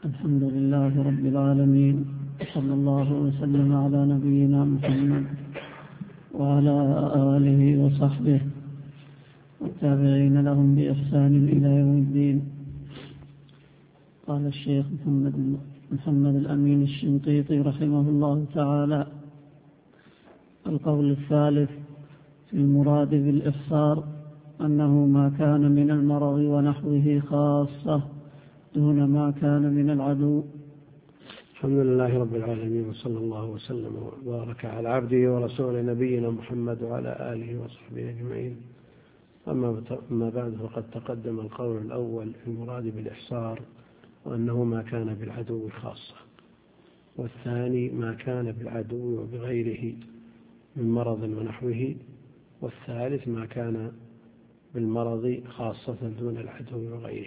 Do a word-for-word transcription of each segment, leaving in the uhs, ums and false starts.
الحمد لله رب العالمين، صلى الله وسلم على نبينا محمد وعلى آله وصحبه والتابعين لهم بإحسان إلى يوم الدين. قال الشيخ محمد, محمد الأمين الشنقيطي رحمه الله تعالى: القول الثالث في المراد بالإحصار أنه ما كان من المرض ونحوه خاصة دون ما كان من العدو. الحمد لله رب العالمين، وصلى الله وسلم وبارك على عبده ورسوله نبينا محمد وعلى آله وصحبه أجمعين. أما بعد، فقد تقدم القول الأول في المراد بالإحصار وأنه ما كان بالعدو خاصة، والثاني ما كان بالعدو وبغيره من مرض ونحوه، والثالث ما كان بالمرض خاصة دون العدو وغيره.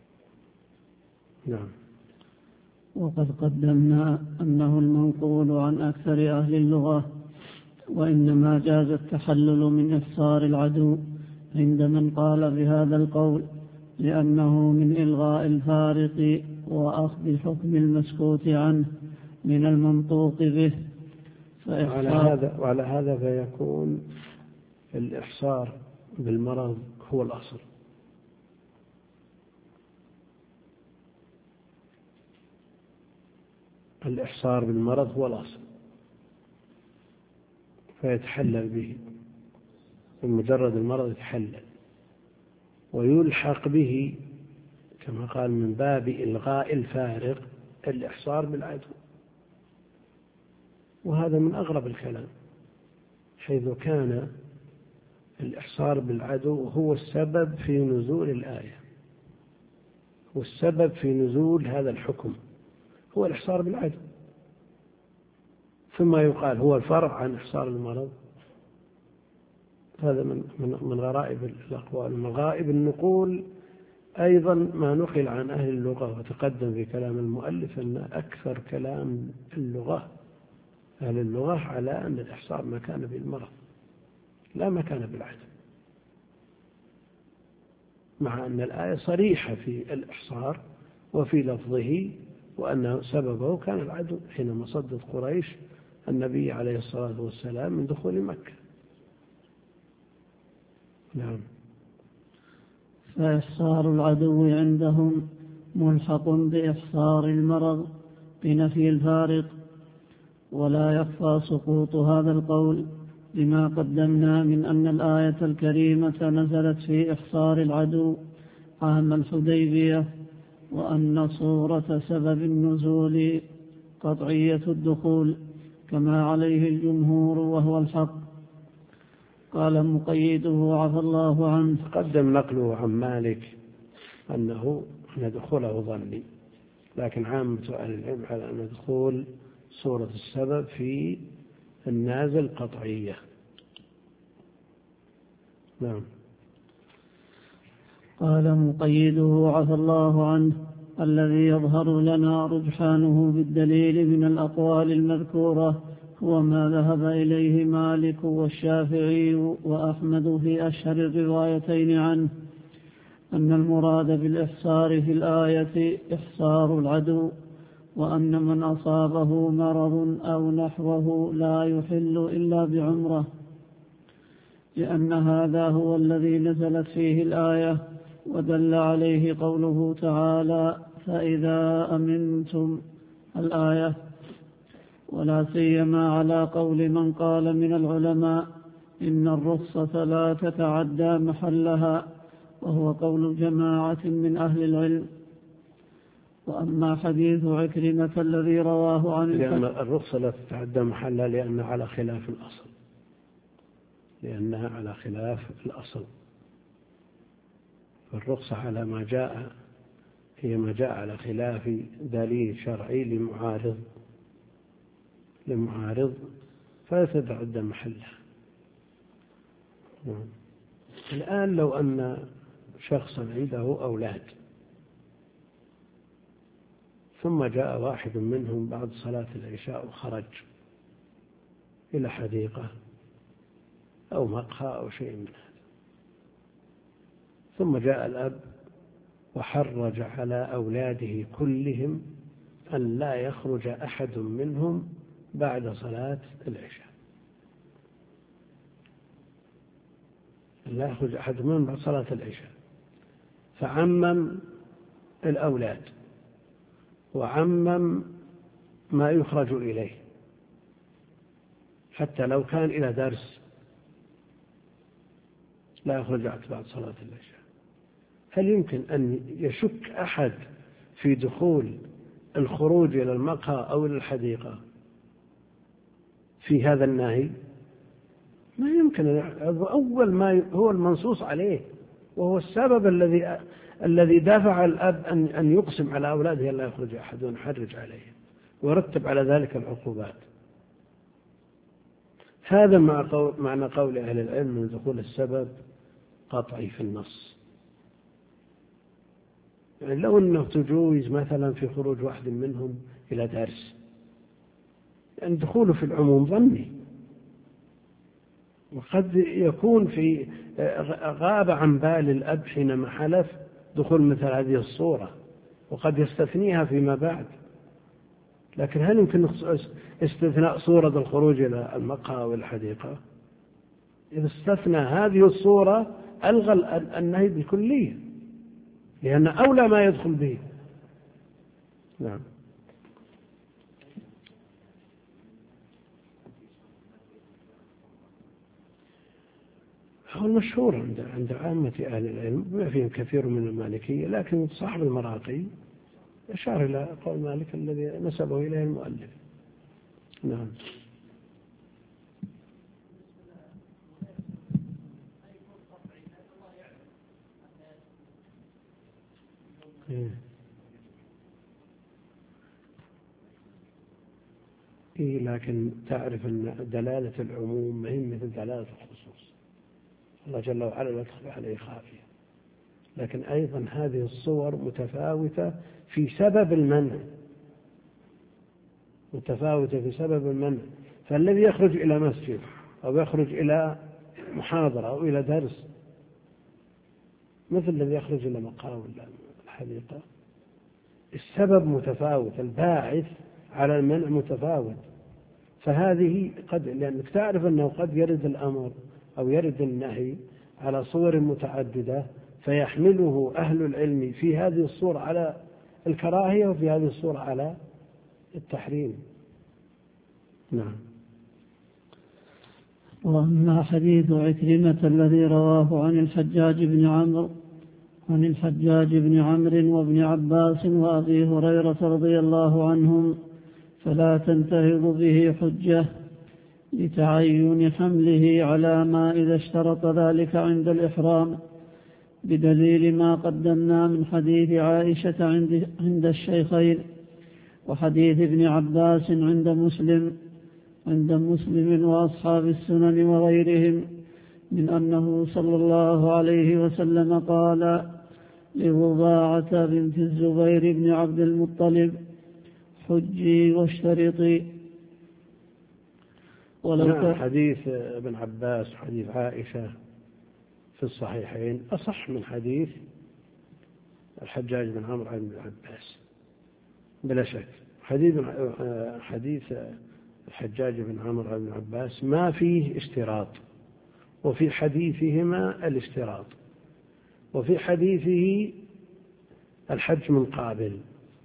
نعم. وقد قدمنا أنه المنقول عن أكثر أهل اللغة، وإنما جاز التحلل من إحصار العدو عند من قال بهذا القول، لأنه من إلغاء الفارق وأخذ حكم المسكوت عنه من المنطوق به. وعلى هذا, وعلى هذا فيكون الإحصار بالمرض هو الأصل، الإحصار بالمرض هو الأصل، فيتحلل به بمجرد المرض، يتحلل ويلحق به كما قال من باب إلغاء الفارق الإحصار بالعدو. وهذا من أغرب الكلام، حيث كان الإحصار بالعدو هو السبب في نزول الآية، هو السبب في نزول هذا الحكم، هو الإحصار بالعدو، ثم يقال هو الفرع عن إحصار المرض. هذا من من غرائب الأقوال. من غرائب النقول أيضا ما نقل عن أهل اللغة، وتقدم في كلام المؤلف أن أكثر كلام اللغة أهل اللغة على أن الإحصار ما كان بالمرض لا ما كان بالعدو، مع أن الآية صريحة في الإحصار وفي لفظه، وأن سببه كان العدو حينما صدت قريش النبي عليه الصلاة والسلام من دخول مكة. نعم. فإحصار العدو عندهم ملحق بإحصار المرض بنفي الفارق، ولا يخفى سقوط هذا القول لما قدمنا من أن الآية الكريمة نزلت في إحصار العدو عام الحديبية، وأن صورة سبب النزول قطعية الدخول كما عليه الجمهور وهو الحق. قال مقيده عفى الله عنه: قدم نقله عن مالك أنه دخوله ظني، لكن عامة أهل العلم على أن دخول صورة السبب في النازل قطعية. نعم. قال مقيده عفى الله عنه: الذي يظهر لنا رجحانه بالدليل من الأقوال المذكورة هو ما ذهب إليه مالك والشافعي وأحمد في أشهر الروايتين عنه، أن المراد بالإحصار في الآية إحصار العدو، وأن من أصابه مرض أو نحوه لا يحل إلا بعمرة، لأن هذا هو الذي نزلت فيه الآية، ودل عليه قوله تعالى: فإذا أمنتم الآية. ولا سيما على قول من قال من العلماء إن الرخصة لا تتعدى محلها، وهو قول جماعة من أهل العلم. وأما حديث عكرمة الذي رواه عن لأن الرخصة لا تتعدى محلها لأنها على خلاف الأصل، لأنها على خلاف الأصل. فالرخصة على ما جاء هي ما جاء على خلاف دليل شرعي لمعارض لمعارض فلا تتعدى محلها. الآن لو أن شخصا عنده أولاد، ثم جاء واحد منهم بعد صلاة العشاء وخرج إلى حديقة أو مقهى أو شيء من هذا، ثم جاء الأب وحرج على أولاده كلهم أن لا يخرج أحد منهم بعد صلاة العشاء، لا يخرج أحد منهم بعد صلاة العشاء، فعمم الأولاد وعمم ما يخرج إليه حتى لو كان إلى درس لا يخرج بعد صلاة العشاء. هل يمكن أن يشك أحد في دخول الخروج إلى المقهى أو إلى الحديقة في هذا النهي؟ ما يمكن. أول ما هو المنصوص عليه، وهو السبب الذي الذي دافع الأب أن أن يقسم على أولاده لا يخرج أحد ويحرج عليه ويرتب على ذلك العقوبات. هذا مع قول معنى قول أهل العلم من دخول السبب قطعي في النص. يعني لو أنه تجوز مثلا في خروج واحد منهم إلى درس، يعني دخوله في العموم ظني، وقد يكون في غاب عن بال الأب حينما حلف دخول مثل هذه الصورة، وقد يستثنيها فيما بعد. لكن هل يمكن استثناء صورة الخروج إلى المقهى أو الحديقة؟ إذا استثنى هذه الصورة ألغى النهي بالكلية، لأن أولى ما يدخل به. نعم. هو المشهور عند عند عامة أهل العلم، ما فيهم كثير من المالكية، لكن صاحب المراقي أشار إلى قول مالك الذي نسبه إليه المؤلف. نعم. إيه، لكن تعرف أن دلالة العموم هي مثل دلالة الخصوص. الله جل وعلا لا تخفى عليه خافية، لكن أيضا هذه الصور متفاوتة في سبب المنع، متفاوتة في سبب المنع. فالذي يخرج إلى مسجد أو يخرج إلى محاضرة أو إلى درس مثل الذي يخرج إلى مقهى ولا الحديقة، السبب متفاوت، الباعث على المنع متفاوت. فهذه قد، لأنك تعرف أنه قد يرد الأمر أو يرد النهي على صور متعددة، فيحمله أهل العلم في هذه الصورة على الكراهية وفي هذه الصورة على التحريم. نعم. وأما حديث عكرمة الذي رواه عن الحجاج بن عمرو عن الحجاج بن عمرو وابن عباس وأبي هريرة رضي الله عنهم فلا تنتهض به حجة لتعين حمله على ما إذا اشترط ذلك عند الإحرام، بدليل ما قدمنا من حديث عائشة عند, عند الشيخين، وحديث ابن عباس عند مسلم عند مسلم وأصحاب السنن وغيرهم، من أنه صلى الله عليه وسلم قال لرضاعة بنت الزبير بن عبد المطلب: حجي واشترطي. ولو حديث ابن عباس وحديث عائشة في الصحيحين أصح من حديث الحجاج بن عمرو بن عباس بلا شك. حديث حديث الحجاج بن عمرو بن عباس ما فيه اشتراط، وفي حديثهما الاشتراط، وفي حديثه الحج من قابل،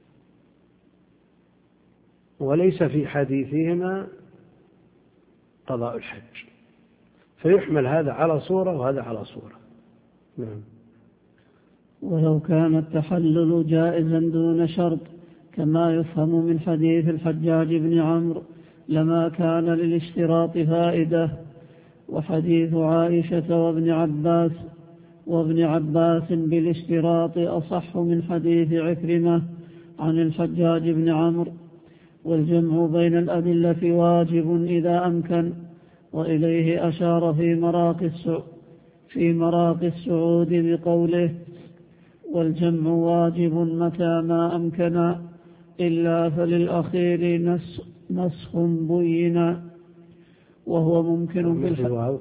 وليس في حديثهما قضاء الحج، فيحمل هذا على صورة وهذا على صورة. نعم. ولو كان التحلل جائزا دون شرط كما يفهم من حديث الحجاج بن عمرو لما كان للاشتراط فائدة. وحديث عائشة وابن عباس وابن عباس بالاشتراط أصح من حديث عكرمة عن الحجاج بن عمرو، والجمع بين الأدلة واجب إذا أمكن، وإليه أشار في مراقي في مراقي السعود بقوله: والجمع واجب متى ما أمكن إلا فللأخير نسخ بين، وهو ممكن في الحج.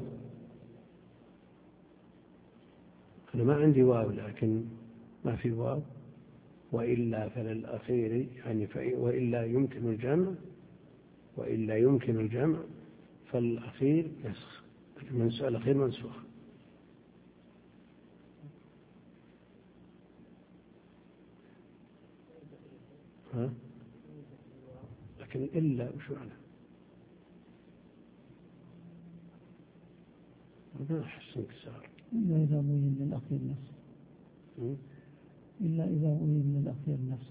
أنا ما عندي واو، لكن ما في واو. وإلا فللأخير يعني وإلا يمكن الجمع وإلا يمكن الجمع فالأخير يسخ الأخير منسوخ. ها؟ لكن إلا وشو على ما أحس انكسار إلا إذا بين للأخير نفسه إلا إذا بين للأخير نفسه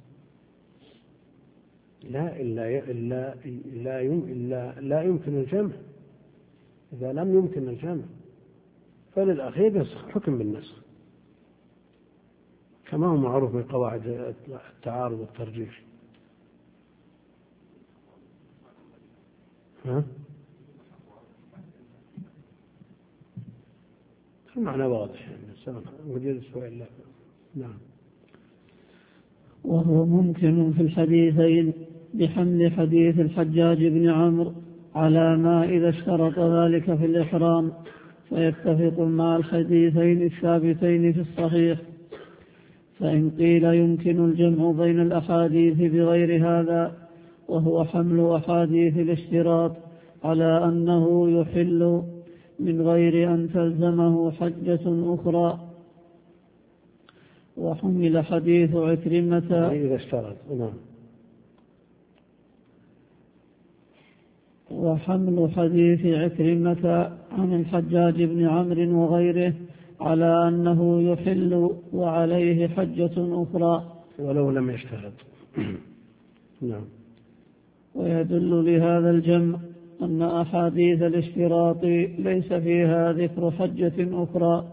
لا إلا إلا لا يم إلا لا يمكن الجمع. إذا لم يمكن الجمع فللأخير يسخ حكم بالنسخ كما هو معروف من قواعد التعارض والترجيح. ها؟ المعنى واضح يعني وجد سؤال لا. نعم. وهو ممكن في الحديثين بحمل حديث الحجاج بن عمرو على ما إذا اشترط ذلك في الإحرام فيتفق مع الحديثين الثابتين في الصحيح. فإن قيل يمكن الجمع بين الأحاديث بغير هذا وهو حمل أحاديث الاشتراط على أنه يحل من غير أن تلزمه حجة أخرى وحمل حديث عكرمة إذا اشترط نعم وحمل حديث عكرمة عن الحجاج بن عمرو وغيره على أنه يحل وعليه حجة أخرى ولو لم يشترط. نعم. ويدل لهذا الجمع أن أحاديث الاشتراط ليس فيها ذكر حجة أخرى.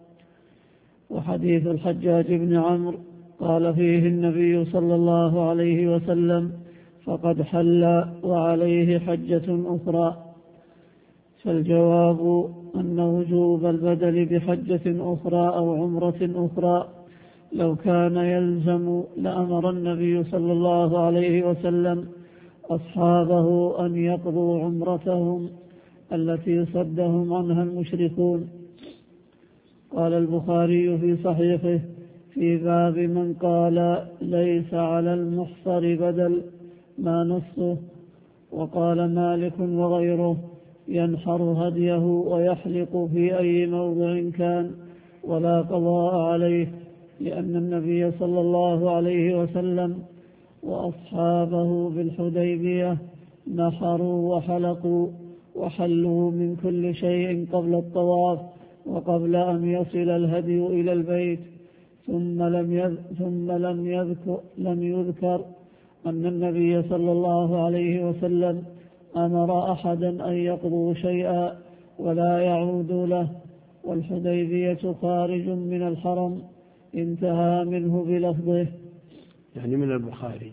وحديث الحجاج بن عمرو قال فيه النبي صلى الله عليه وسلم فقد حل وعليه حجة أخرى. فالجواب أن وجوب البدل بحجة أخرى أو عمرة أخرى لو كان يلزم لأمر النبي صلى الله عليه وسلم أصحابه أن يقضوا عمرتهم التي صدهم عنها المشركون. قال البخاري في صحيحه في باب من قال ليس على المحصر بدل ما نصه. وقال مالك وغيره ينحر هديه ويحلق في أي موضع كان ولا قضاء عليه لأن النبي صلى الله عليه وسلم وأصحابه بالحديبية نحروا وحلقوا وحلوا من كل شيء قبل الطواف وقبل أن يصل الهدي إلى البيت. ثم لم يذ... ثم لم يذكر لم يذكر أن النبي صلى الله عليه وسلم أمر أحدا أن يقضوا شيئا ولا يعودوا له. والحديبية خارج من الحرم انتهى منه بلفظه يعني من البخاري.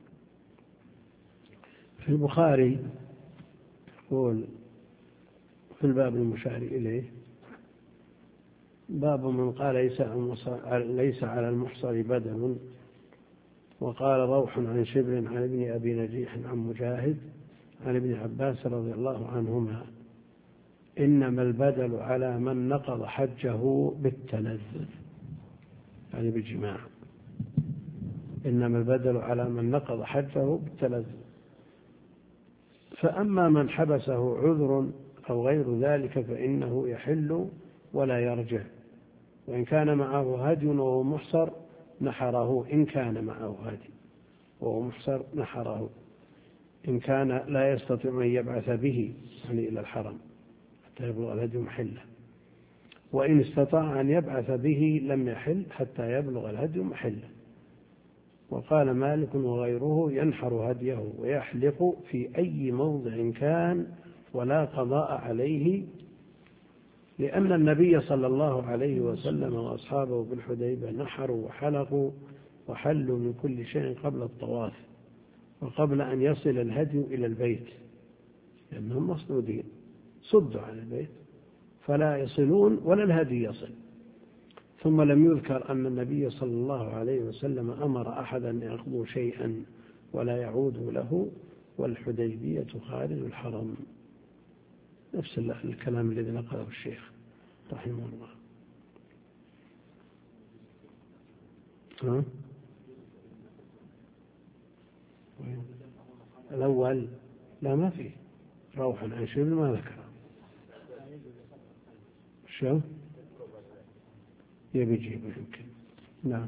في البخاري يقول في الباب المشار إليه باب من قال ليس على المحصر بدل. وقال روح عن شبر عن ابن أبي نجيح عن مجاهد عن ابن عباس رضي الله عنهما إنما البدل على من نقض حجه بالتلذذ يعني بالجماع. إنما البدل على من نقض حجه بالتلذذ. فأما من حبسه عذر أو غير ذلك فإنه يحل ولا يرجع. وإن كان معه هدي وهو محصر نحره إن كان معه هدي وهو محصر نحره إن كان لا يستطيع أن يبعث به يعني إلى الحرم حتى يبلغ الهدي محله. وإن استطاع أن يبعث به لم يحل حتى يبلغ الهدي محله. وقال مالك وغيره ينحر هديه ويحلق في أي موضع كان ولا قضاء عليه لأن النبي صلى الله عليه وسلم وأصحابه بالحديبة نحروا وحلقوا وحلوا من كل شيء قبل الطواف وقبل أن يصل الهدي إلى البيت لأنهم مصدودين صدوا عن البيت فلا يصلون ولا الهدي يصل. ثم لم يذكر أن النبي صلى الله عليه وسلم أمر أحدا أن يقضوا شيئا ولا يعودوا له والحديبية خارج الحرم. نفس الكلام الذي نقله الشيخ رحمه الله. ها؟ الأول لا ما فيه روح عن شبل ما ذكر شو يبي يجيبه يمكن. نعم.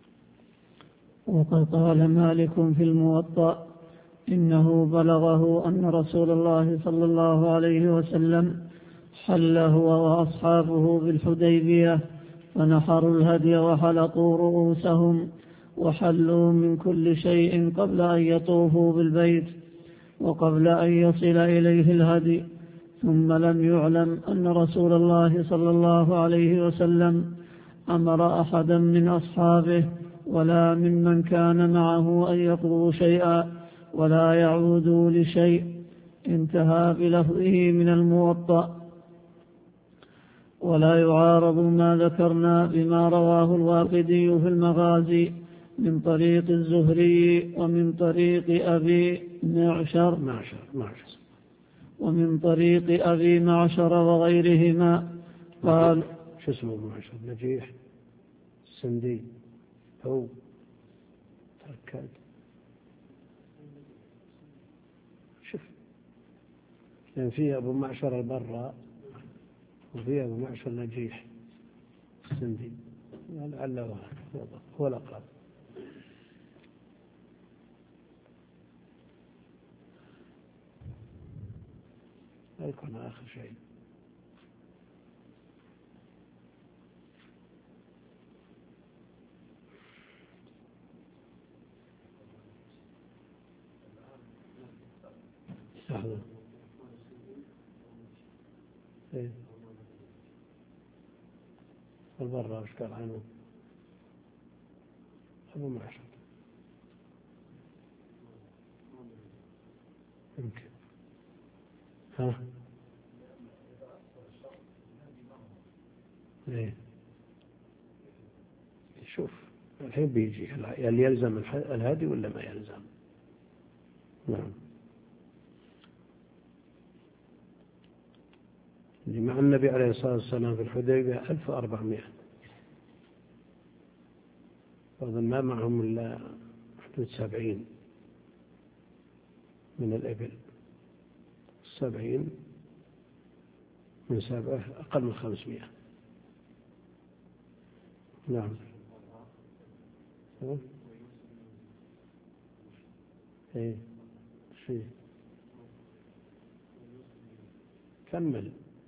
وقد قال مالك في الموطأ إنه بلغه أن رسول الله صلى الله عليه وسلم حل هو وأصحابه بالحديبية فنحروا الهدي وحلقوا رؤوسهم وحلوا من كل شيء قبل أن يطوفوا بالبيت وقبل أن يصل إليه الهدي، ثم لم يعلم أن رسول الله صلى الله عليه وسلم أمر أحدا من أصحابه ولا ممن كان معه أن يقضوا شيئا ولا يعودوا لشيء. انتهى بلفظه من الموطأ. ولا يعارض ما ذكرنا بما رواه الواقدي في المغازي من طريق الزهري ومن طريق أبي معشر معشر معشر ومن طريق أبي معشر وغيرهما. قال شو اسمه معشر؟ نجيح السندي هو تركاد. شوف لأن فيه أبو معشر البراء وفيه أبو معشر نجيح السندي لعله هو الأقرب. لا يكون آخر شيء. لحظة. إيه. البراء وش قال عنه؟ أبو معشر يمكن. ها؟ إيه. شوف الحين بيجي هل يلزم الهادي ولا ما يلزم؟ نعم. مع النبي عليه الصلاة والسلام في الحديبية ألف وأربعمائة وأظن ما معهم إلا حدود سبعين من الإبل. سبعين من سبعة أقل من خمسمائة. نعم. ايه شيء كمل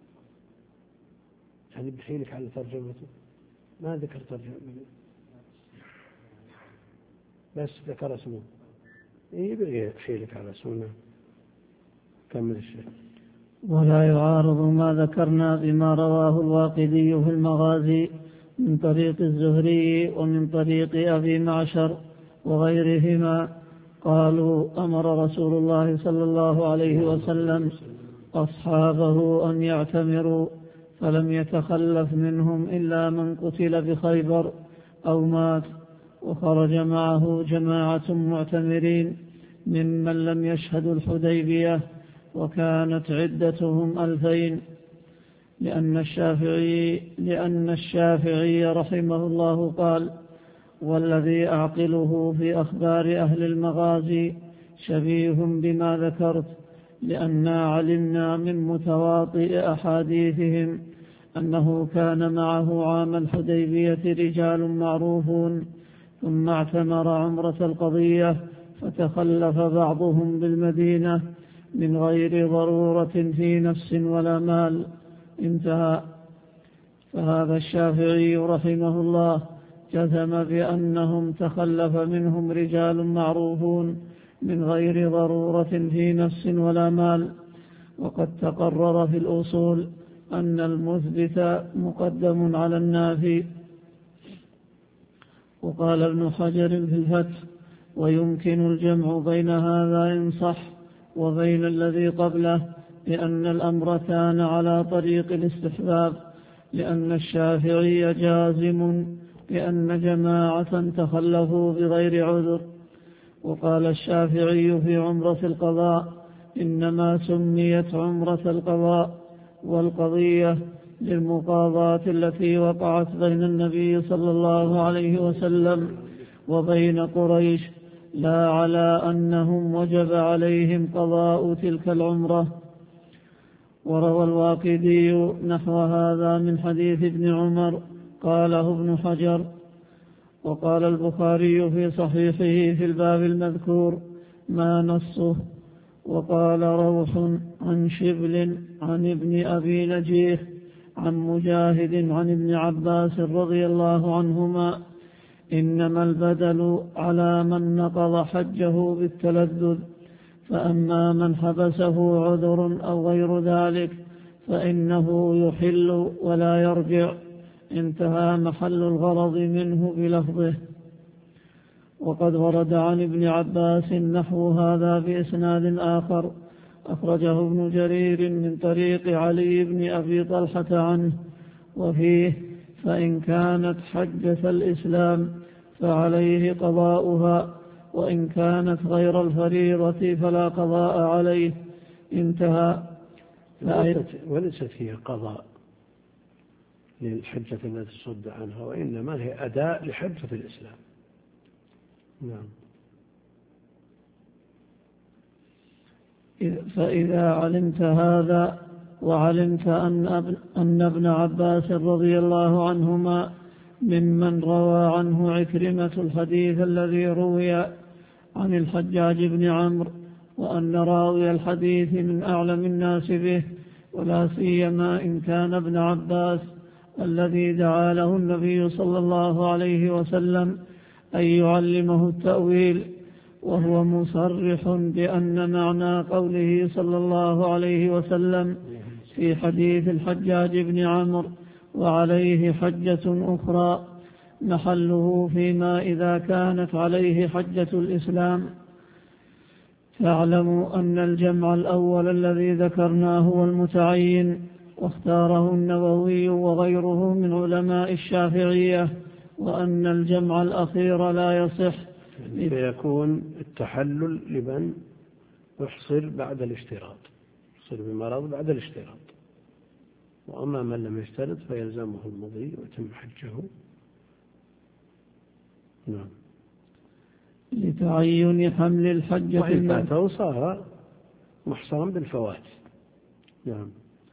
يعني بحيلك على ترجمته ما ذكر ترجمة بس ذكر اسمه. ايه بحيلك على اسمه. كمل الشيء. ولا يعارض ما ذكرنا بما رواه الواقدي في المغازي من طريق الزهري ومن طريق أبي معشر وغيرهما. قالوا أمر رسول الله صلى الله عليه وسلم أصحابه أن يعتمروا فلم يتخلف منهم إلا من قتل بخيبر أو مات، وخرج معه جماعة معتمرين ممن لم يشهدوا الحديبية وكانت عدتهم ألفين. لأن الشافعي, لأن الشافعي رحمه الله قال: والذي أعقله في أخبار أهل المغازي شبيه بما ذكرت، لأننا علمنا من متواطئ أحاديثهم أنه كان معه عام الحديبية رجال معروفون ثم اعتمر عمرة القضية فتخلف بعضهم بالمدينة من غير ضرورة في نفس ولا مال. انتهى. فهذا الشافعي رحمه الله جزم بأنهم تخلف منهم رجال معروفون من غير ضرورة في نفس ولا مال. وقد تقرر في الأصول أن المثبت مقدم على النافي. وقال ابن حجر في الفتح: ويمكن الجمع بين هذا إن صح وبين الذي قبله، لأن الأمر كان على طريق الاستحباب، لأن الشافعي جازم بأن جماعة تخلفوا بغير عذر. وقال الشافعي في عمرة القضاء: إنما سميت عمرة القضاء والقضية للمقاضاة التي وقعت بين النبي صلى الله عليه وسلم وبين قريش، لا على أنهم وجب عليهم قضاء تلك العمرة. وروى الواقدي نحو هذا من حديث ابن عمر قاله ابن حجر. وقال البخاري في صحيحه في الباب المذكور ما نصه. وقال روح عن شبل عن ابن أبي نجيح عن مجاهد عن ابن عباس رضي الله عنهما إنما البدل على من نقض حجه بالتلذذ، فأما من حبسه عذر أو غير ذلك فإنه يحل ولا يرجع. انتهى محل الغرض منه بلفظه. وقد ورد عن ابن عباس نحو هذا بإسناد آخر أخرجه ابن جرير من طريق علي بن أبي طلحة عنه، وفيه فإن كانت حجة الإسلام فعليه قضاؤها، وإن كانت غير الفريضة فلا قضاء عليه. انتهى. وليست هي قضاء للحجة التي صد عنها، وإنما هي أداء لحجة الإسلام. نعم. فإذا علمت هذا وعلمت أن ابن عباس رضي الله عنهما ممن روى عنه عكرمة الحديث الذي روي عن الحجاج بن عمرو، وأن راوي الحديث من أعلم الناس به، ولا سيما إن كان ابن عباس الذي دعا له النبي صلى الله عليه وسلم أن يعلمه التأويل، وهو مصرح بأن معنى قوله صلى الله عليه وسلم في حديث الحجاج بن عمرو وعليه حجة أخرى محله فيما إذا كانت عليه حجة الإسلام. فاعلموا أن الجمع الأول الذي ذكرناه هو المتعين، واختاره النووي وغيره من علماء الشافعية، وأن الجمع الأخير لا يصح. فيكون التحلل لمن يحصل بعد الاشتراط، يحصل بمرض بعد الاشتراط، وأما من لم يشترط فيلزمه المضي ويتم حجه. نعم. لتعين حمل الحجة وإن فاته صار محصرا بالفوات. نعم.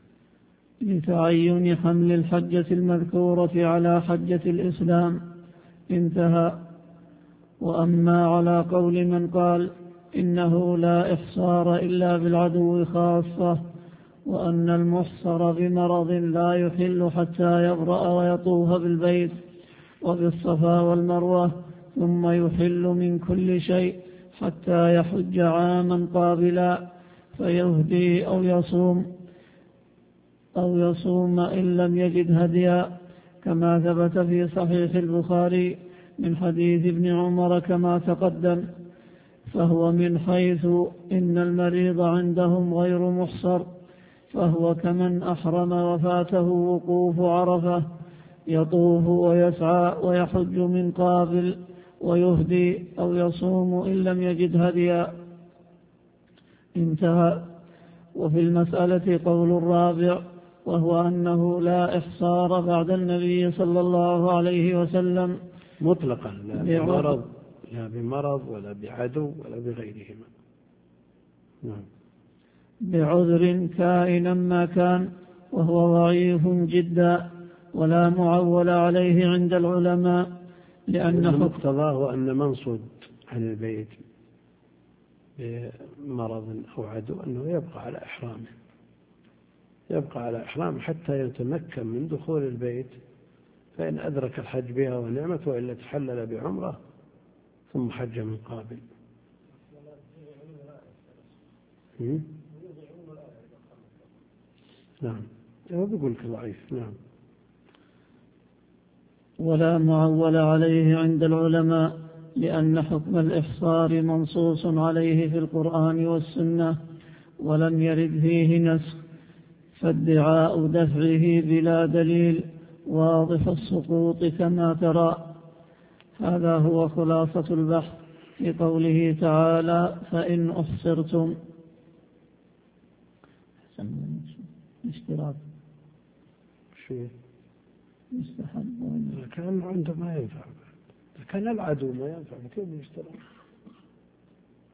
لتعين حمل الحجة المذكورة على حجة الإسلام. انتهى. وأما على قول من قال إنه لا إحصار إلا بالعدو خاصة، وأن المحصر بمرض لا يحل حتى يبرأ ويطوف بالبيت وبالصفا والمروة، ثم يحل من كل شيء حتى يحج عاما قابلا فيهدي أو يصوم أو يصوم إن لم يجد هديا، كما ثبت في صحيح البخاري من حديث ابن عمر كما تقدم. فهو من حيث إن المريض عندهم غير محصر، فهو كمن أحرم وفاته وقوف عرفة، يطوف ويسعى ويحج من قابل ويهدي أو يصوم إن لم يجد هديا. انتهى. وفي المسألة قول الرابع، وهو أنه لا إحصار بعد النبي صلى الله عليه وسلم مطلقا، لا بمرض لا بمرض ولا بعدو ولا بغيرهما. نعم. بعذر كائنا ما كان، وهو ضعيف جدا ولا معول عليه عند العلماء، لأن مقتضاه أن من صد عن البيت بمرض أو عدو أنه يبقى على إحرامه، يبقى على إحرامه حتى يتمكن من دخول البيت، فإن أدرك الحج بها ونعمة، وإلا تحلل بعمرة ثم حج من قابل. نعم. هو بيقول ضعيف. نعم. ولا معول عليه عند العلماء، لأن حكم الإحصار منصوص عليه في القرآن والسنة ولم يرد فيه نسخ، فادعاء دفعه بلا دليل واضح السقوط كما ترى. هذا هو خلاصة البحث في قوله تعالى فإن أحصرتم. اشتراط شيء يستحب كان عنده ما ينفع، كان العدو ما ينفع كيف يشترط.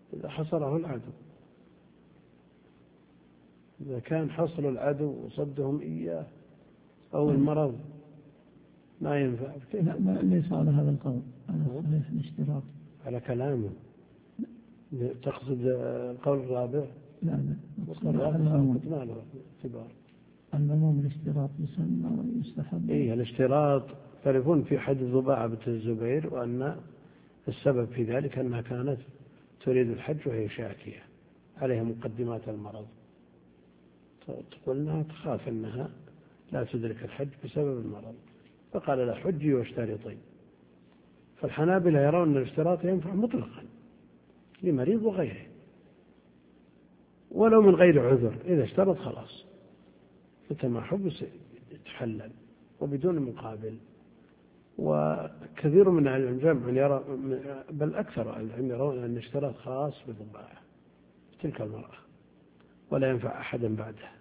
إذا حصره العدو. إذا كان حصر العدو وصدهم إياه أو المرض ما ينفع. لا ليس على هذا القول، على صحيح الاشتراط، على كلامه. تقصد القول الرابع؟ لا لا العموم ما له اعتبار. العموم الاشتراط يسمى ويستحب. إيه الاشتراط تعرفون في حديث ضباعة بنت الزبير وأن السبب في ذلك أنها كانت تريد الحج وهي شاكية عليها مقدمات المرض، تقول أنها تخاف أنها لا تدرك الحج بسبب المرض، فقال لها حجي واشترطي. فالحنابلة يرون أن الاشتراط ينفع مطلقا لمريض وغيره ولو من غير عذر، إذا اشترط خلاص متى ما حب يتحلل وبدون مقابل. وكثير من أهل العلم جمع يرى، بل أكثر أهل العلم يرون أن الاشتراط خاص بالضباعة تلك المرأة ولا ينفع أحدا بعدها.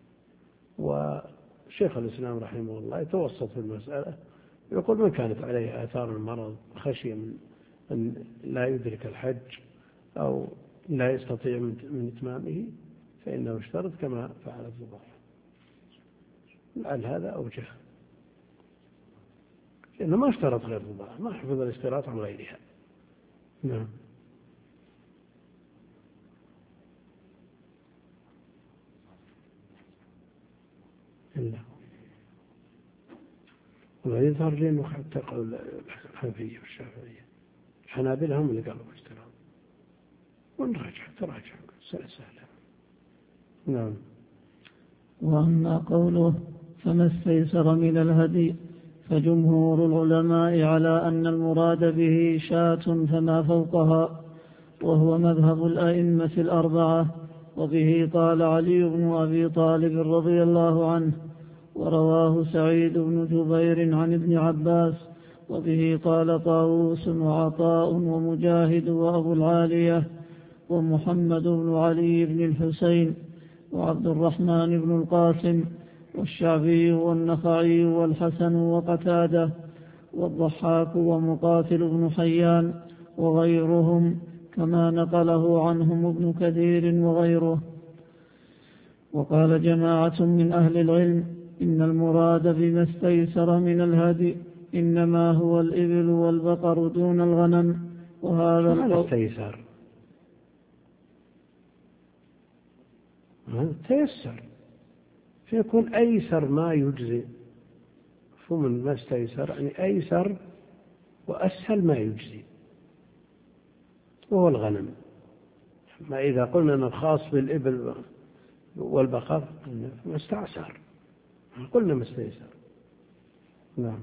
وشيخ الإسلام رحمه الله يتوسط في المسألة، يقول من كانت عليه آثار المرض خشية من أن لا يدرك الحج أو لا يستطيع من إتمامه فإنه اشترط كما فعل الضباعة. لعل هذا أوجه، لأنه ما اشترط غير الضباعة، ما حفظ الاشتراط عن غيرها. نعم. إلا ويظهر لي أنه حتى قول الحنفية والشافعية، الحنابلة هم اللي قالوا اشتراط، ونراجع تراجع سهلة. نعم. وأما قوله فما استيسر من الهدي فجمهور العلماء على أن المراد به شاة فما فوقها، وهو مذهب الأئمة الأربعة، وبه قال علي بن أبي طالب رضي الله عنه، ورواه سعيد بن جبير عن ابن عباس، وبه قال طاووس وعطاء ومجاهد وأبو العالية ومحمد بن علي بن الحسين وعبد الرحمن بن القاسم والشعبي والنخعي والحسن وقتادة والضحاك ومقاتل بن حيان وغيرهم، كما نقله عنهم ابن كثير وغيره. وقال جماعة من أهل العلم إن المراد بما استيسر من الهدي إنما هو الإبل والبقر دون الغنم. وهذا القول استيسر تيسر فيكون أيسر ما يجزي، فمن ما استيسر يعني أيسر وأسهل ما يجزي وهو الغنم. ما إذا قلنا أنه خاص بالإبل والبقر ما استعسر، قلنا ما استيسر. نعم.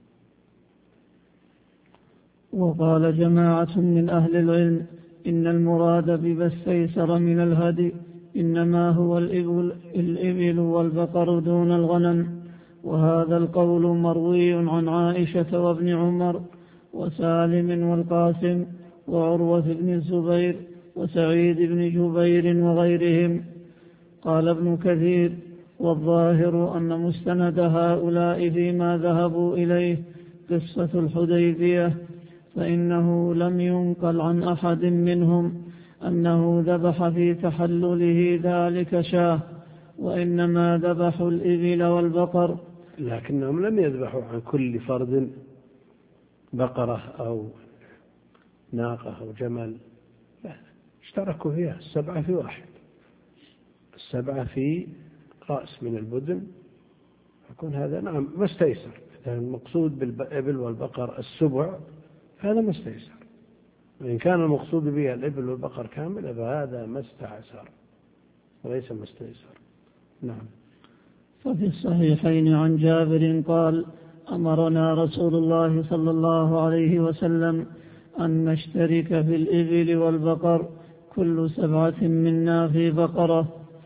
وقال جماعة من أهل العلم إن المراد بما استيسر من الهدي إنما هو الإبل, الإبل والبقر دون الغنم. وهذا القول مروي عن عائشة وابن عمر وسالم والقاسم وعروة بن الزبير وسعيد بن جبير وغيرهم. قال ابن كثير والظاهر أن مستند هؤلاء فيما ذهبوا إليه قصة الحديبية، فإنه لم ينقل عن أحد منهم أنه ذبح في تحلله ذلك شاه، وإنما ذبحوا الإبل والبقر. لكنهم لم يذبحوا عن كل فرد بقرة أو ناقة أو جمل، لا، اشتركوا فيها السبعة في واحد، السبعة في رأس من البدن، يكون هذا نعم ما استيسر. المقصود بالإبل والبقر السبع هذا ما استيسر، وإن كان المقصود به الإبل والبقر كامل فهذا ما استعسر وليس ما استيسر. نعم. ففي الصحيحين عن جابر قال أمرنا رسول الله صلى الله عليه وسلم أن نشترك في الإبل والبقر كل سبعة منا في بقرة.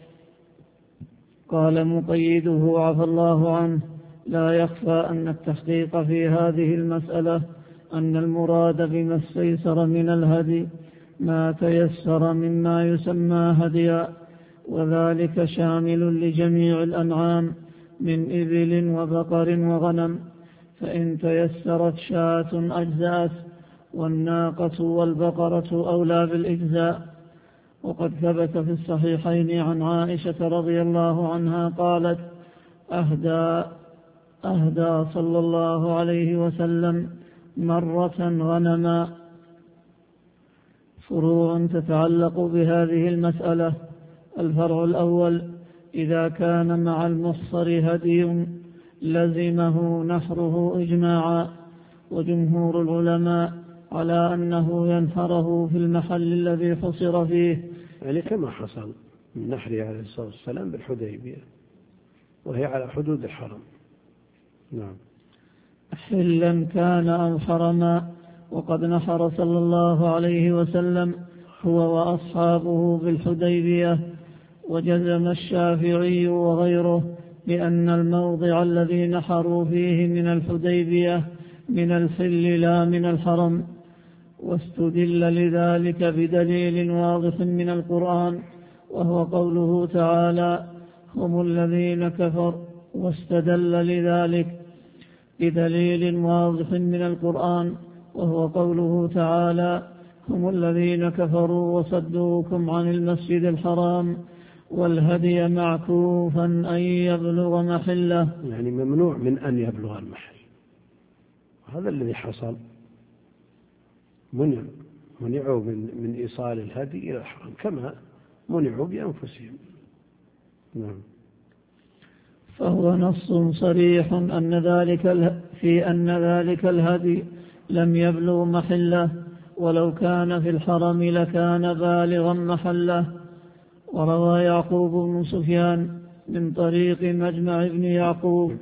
قال مقيده عفى الله عنه لا يخفى أن التحقيق في هذه المسألة أن المراد بما استيسر من الهدي ما تيسر مما يسمى هديا، وذلك شامل لجميع الأنعام من إبل وبقر وغنم، فإن تيسرت شاة أجزأت، والناقة والبقرة أولى بالإجزاء وقد ثبت في الصحيحين عن عائشة رضي الله عنها قالت: أهدى, أهدى صلى الله عليه وسلم مرة غنما. فروع تتعلق بهذه المسألة: الفرع الأول: إذا كان مع المحصر هدي لزمه نحره إجماعا، وجمهور العلماء على أنه ينحره في المحل الذي حصر فيه، يعني كما حصل من نحره عليه الصلاة والسلام بالحديبية، وهي على حدود الحرم. نعم. حلا كان أو حرما. وقد نحر صلى الله عليه وسلم هو وأصحابه بالحديبية. وجزم الشافعي وغيره بأن الموضع الذي نحروا فيه من الحديبية من الحل لا من الحرم، واستدل لذلك بدليل واضح من القرآن، وهو قوله تعالى: هم الذين كفروا. واستدل لذلك بدليل واضح من القرآن، وهو قوله تعالى: هم الذين كفروا وصدوكم عن المسجد الحرام والهدي معكوفا أن يبلغ محله. يعني ممنوع من أن يبلغ المحل، هذا الذي حصل. منع منعوا من, من إيصال الهدي إلى الحرم كما منعوا بأنفسهم. نعم. فهو نص صريح أن ذلك في أن ذلك الهدي لم يبلغ محله، ولو كان في الحرم لكان بالغا محله. وروى يعقوب بن سفيان من طريق مجمع ابن يعقوب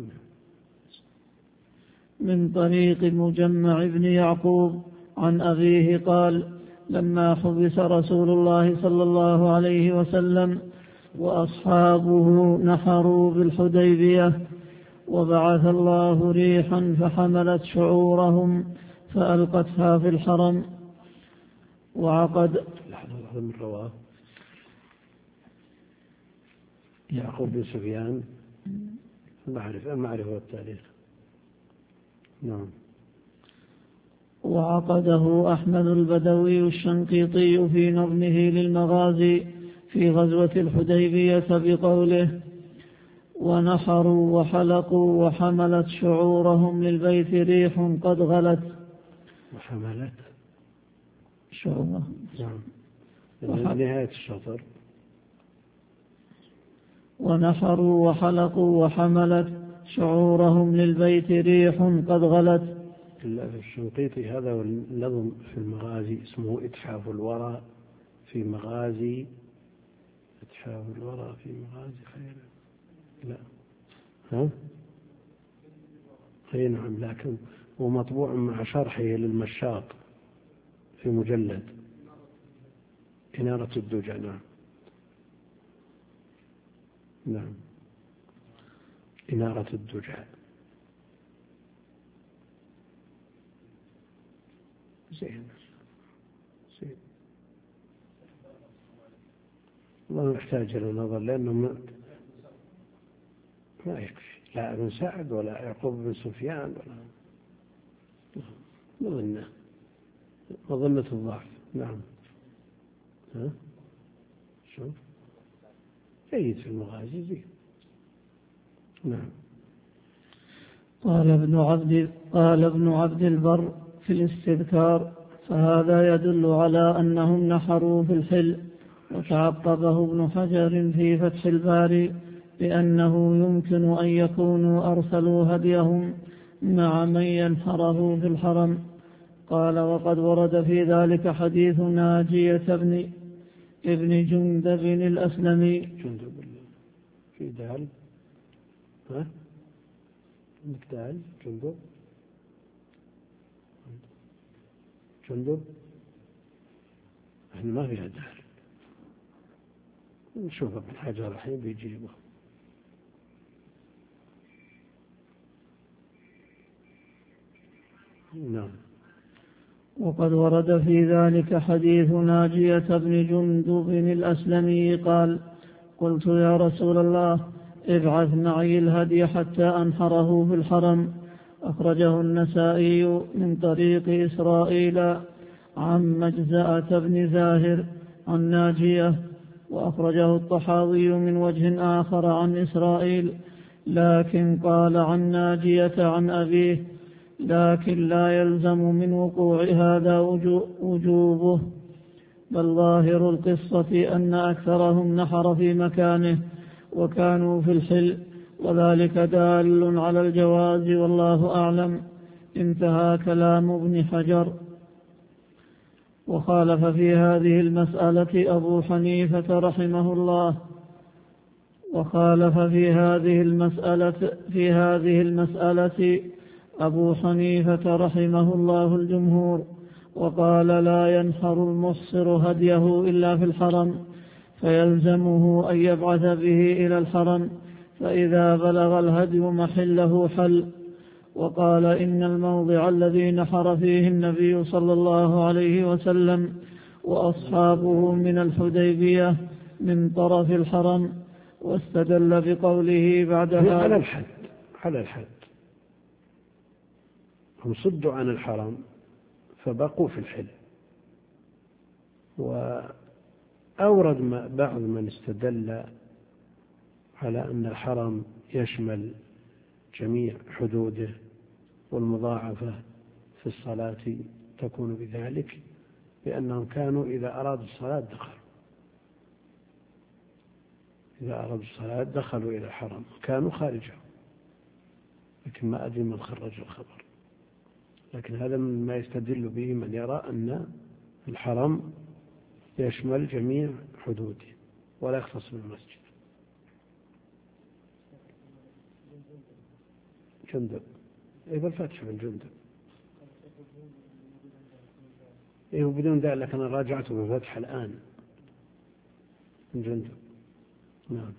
من طريق مجمع ابن يعقوب عن أبيه قال: لما حبس رسول الله صلى الله عليه وسلم وأصحابه نحروا بالحديبية، وبعث الله ريحا فحملت شعورهم فألقتها في الحرم. وعقد من رواه يعقوب بن سفيان المعرفة المعرفة والتاريخ. نعم. وعقده أحمد البدوي الشنقيطي في نظمه للمغازي في غزوة الحديبية بقوله: ونحروا وحلقوا وحملت شعورهم للبيت ريح قد غلت. وحملت شعورهم. نعم. نهاية الشطر. ونحروا وحلقوا وحملت شعورهم للبيت ريح قد غلت. الشنقيطي هذا والنظم في المغازي اسمه إتحاف الورى في مغازي إتحاف الورى في مغازي خير. لا ها أي نعم، لكن هو مطبوع مع شرحه للمشاط في مجلد إنارة الدجى. نعم نعم إنارة الدجى. زين زين والله نحتاج إلى نظر لأنه ما, ما يكفي، لا ابن سعد ولا يعقوب بن سفيان ولا مظنة مظنة الضعف. نعم. ها شوف جيد في المغازي زين. نعم. قال ابن عبد قال ابن عبد البر في الاستذكار: فهذا يدل على أنهم نحروا في الحل. وتعقبه ابن حجر في فتح الباري بأنه يمكن أن يكونوا أرسلوا هديهم مع من ينحره في الحرم. قال: وقد ورد في ذلك حديث ناجية بن ابن جندب الأسلمي. جندب في دال ها دال جندب جندب احنا ما فيها دال، نشوف ابن حجر الحين بيجيبه. نعم. وقد ورد في ذلك حديث ناجية بن جندب الأسلمي قال: قلت يا رسول الله ابعث معي الهدي حتى أنحره في الحرم. أخرجه النسائي من طريق إسرائيل عن مجزأة بن زاهر عن ناجية. وأخرجه الطحاوي من وجه آخر عن إسرائيل، لكن قال عن ناجية عن أبيه، لكن لا يلزم من وقوع هذا وجوبه، بل ظاهر القصة أن أكثرهم نحر في مكانه وكانوا في الحل، وذلك دال على الجواز والله أعلم. انتهى كلام ابن حجر. وخالف في هذه المسألة أبو حنيفة رحمه الله وخالف في هذه المسألة في هذه المسألة أبو حنيفة رحمه الله الجمهور، وقال لا ينحر المحصر هديه إلا في الحرم، فيلزمه أن يبعث به إلى الحرم، فإذا بلغ الهدي محله حل. وقال إن الموضع الذي نحر فيه النبي صلى الله عليه وسلم وأصحابه من الحديبية من طرف الحرم، واستدل بقوله بعد هذا على الحد على الحد هم صدوا عن الحرم فبقوا في الحل. وأورد بعض من استدل على أن الحرم يشمل جميع حدوده، والمضاعفة في الصلاة تكون بذلك، لأنهم كانوا إذا أرادوا الصلاة دخلوا إذا أرادوا الصلاة دخلوا إلى الحرم، كانوا خارجه، لكن ما أدري من خرج الخبر. لكن هذا مما يستدل به من يرى أن الحرم يشمل جميع حدوده ولا يختص بالمسجد. جندب إيه بالفتح من جندب إيه بدون ذلك، لكن أنا راجعته بالفتح الآن من جندب. نعم.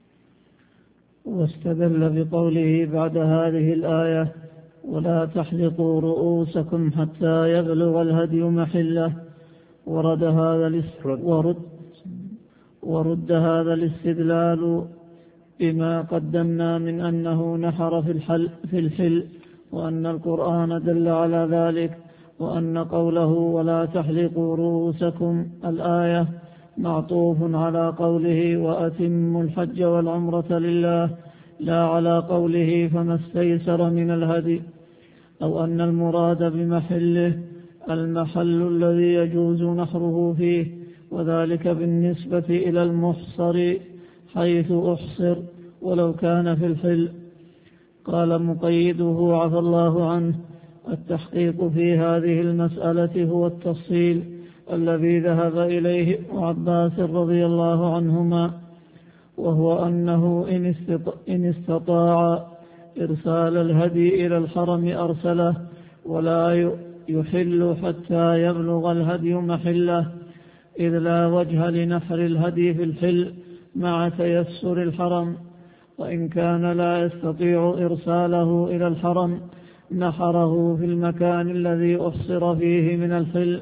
واستدل بقوله بعد هذه الآية ولا تحلقوا رؤوسكم حتى يبلغ الهدي محله، ورد هذا ورد ورد هذا الاستدلال بما قدمنا من أنه نحر في الحل, في الحل وأن القرآن دل على ذلك، وأن قوله ولا تحلقوا رؤوسكم الآية معطوف على قوله وأتموا الحج والعمرة لله، لا على قوله فما استيسر من الهدي، أو أن المراد بمحله المحل الذي يجوز نحره فيه، وذلك بالنسبة إلى المحصر حيث أحصر ولو كان في الحل. قال مقيده عفى الله عنه التحقيق في هذه المسألة هو التفصيل الذي ذهب إليه عباس رضي الله عنهما، وهو أنه إن استطاع إرسال الهدي إلى الحرم أرسله، ولا يحل حتى يبلغ الهدي محله، إذ لا وجه لنحر الهدي في الحل مع تيسر الحرم. وإن كان لا يستطيع إرساله إلى الحرم نحره في المكان الذي أحصر فيه من الحل.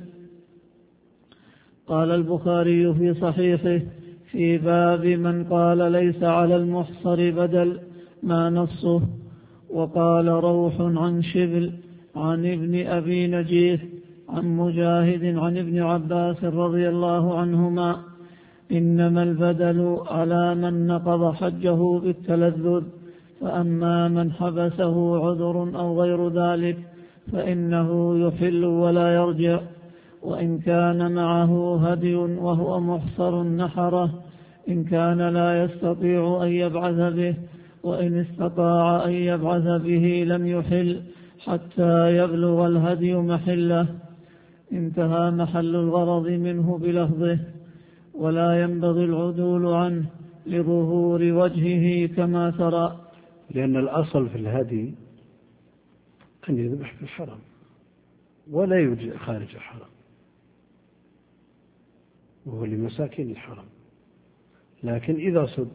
قال البخاري في صحيحه في باب من قال ليس على المحصر بدل ما نصه. وقال روح عن شبل عن ابن أبي نجيح عن مجاهد عن ابن عباس رضي الله عنهما إنما البدل على من نقض حجه بالتلذذ، فأما من حبسه عذر أو غير ذلك فإنه يحل ولا يرجع، وإن كان معه هدي وهو محصر نحره إن كان لا يستطيع أن يبعث به، وإن استطاع أن يبعث به لم يحل حتى يبلغ الهدي محله. انتهى محل الغرض منه بلفظه ولا ينبغي العدول عنه لظهور وجهه كما ترى، لأن الأصل في الهدي أن يذبح في الحرم ولا يوجد خارج الحرم، وهو لمساكين الحرم. لكن إذا صد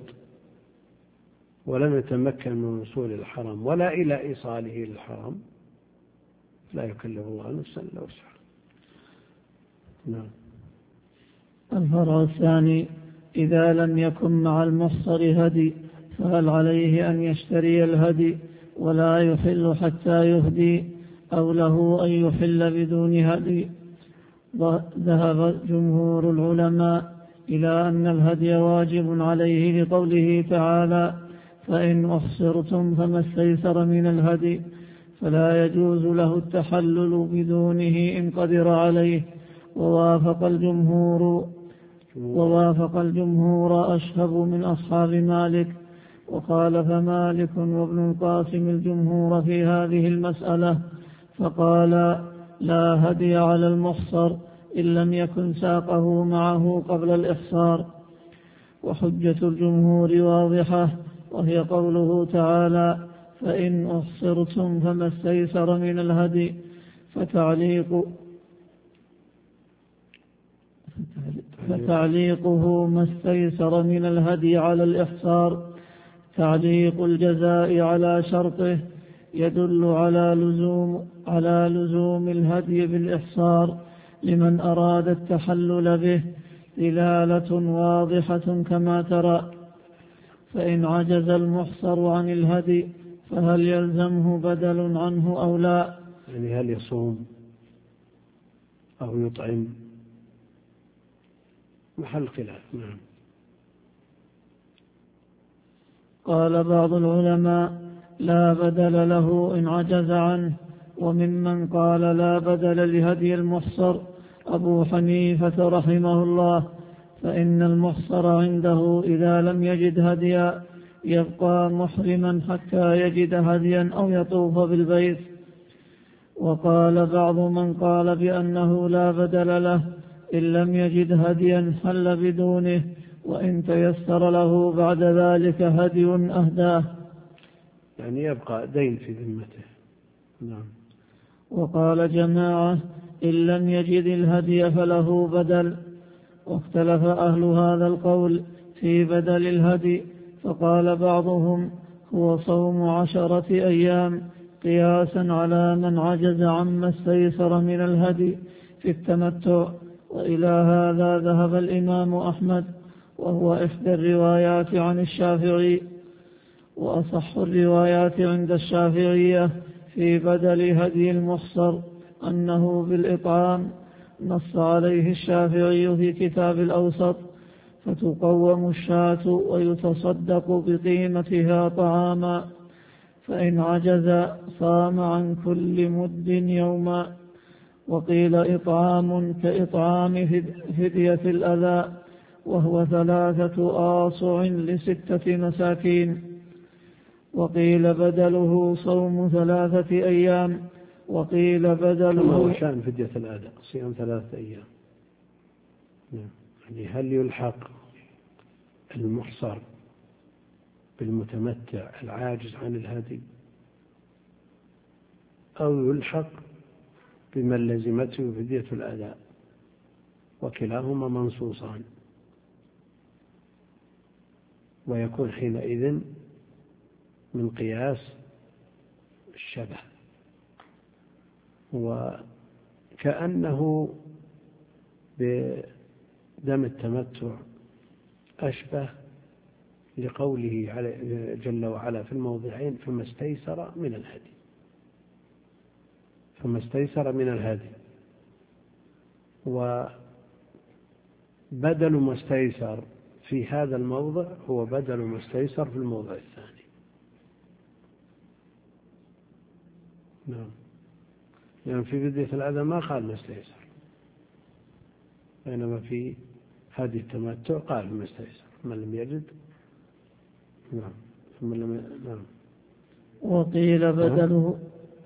ولم يتمكن من وصول الحرم ولا إلى إيصاله للحرم لا يكلف الله نفسا إلا وسعها. نعم. الفرع الثاني إذا لم يكن مع المحصر هدي فهل عليه أن يشتري الهدي ولا يحل حتى يهدي، أو له أن يحل بدون هدي؟ ذهب جمهور العلماء إلى أن الهدي واجب عليه لقوله تعالى: فإن أحصرتم فما استيسر من الهدي، فلا يجوز له التحلل بدونه إن قدر عليه. ووافق الجمهور ووافق الجمهور أشهب من أصحاب مالك، وخالف مالك وابن القاسم الجمهور في هذه المسألة، فقال: لا هدي على المحصر إن لم يكن ساقه معه قبل الإحصار. وحجة الجمهور واضحة، وهي قوله تعالى: فإن أحصرتم فما استيسر من الهدي، فتعليق فتعليقه ما استيسر من الهدي على الإحصار تعليق الجزاء على شرطه، يدل على لزوم على لزوم الهدي بالإحصار لمن أراد التحلل به دلالة واضحة كما ترى. فإن عجز المحصر عن الهدي فهل يلزمه بدل عنه أو لا؟ يعني هل يصوم أو يطعم؟ محل خلاف. نعم. قال بعض العلماء: لا بدل له إن عجز عنه. وممن قال لا بدل لهدي المحصر أبو حنيفة رحمه الله، فإن المحصر عنده إذا لم يجد هديا يبقى محرما حتى يجد هديا أو يطوف بالبيت. وقال بعض من قال بأنه لا بدل له إن لم يجد هديا حل بدونه، وإن تيسر له بعد ذلك هدي أهداه، يعني يبقى دين في ذمته. نعم. وقال جماعة: إن لم يجد الهدي فله بدل. واختلف أهل هذا القول في بدل الهدي، فقال بعضهم: هو صوم عشرة أيام قياسا على من عجز عما استيسر من الهدي في التمتع. وإلى هذا ذهب الإمام أحمد، وهو إحدى الروايات عن الشافعي، وأصح الروايات عند الشافعية في بدل هدي المحصر أنه بالإطعام، نص عليه الشافعي في كتاب الأوسط: فتقوم الشاة ويتصدق بقيمتها طعاما، فإن عجز صام عن كل مد يوما. وقيل إطعام كإطعام فدية الأذى، وهو ثلاثة آصع لستة مساكين. وقيل بدله صوم ثلاثة أيام، وقيل بدله شأن فدية الأذى صيام ثلاثة أيام. يعني هل يلحق المحصر بالمتمتع العاجز عن الهدي، أو يلحق بمن لزمته فدية الأذى؟ وكلاهما منصوصان، ويكون حينئذ من قياس الشبه، وكأنه بدم التمتع أشبه لقوله جل وعلا في الموضعين: فما استيسر من الهدي. فما استيسر من الهدي، وبدل ما استيسر في هذا الموضع هو بدل ما استيسر في الموضع الثاني. نعم. يعني في فدية الأذى ما قال ما استيسر، بينما في هدي التمتع قال ما استيسر من لم يجد. نعم. ثم لم نعم. وقيل بدله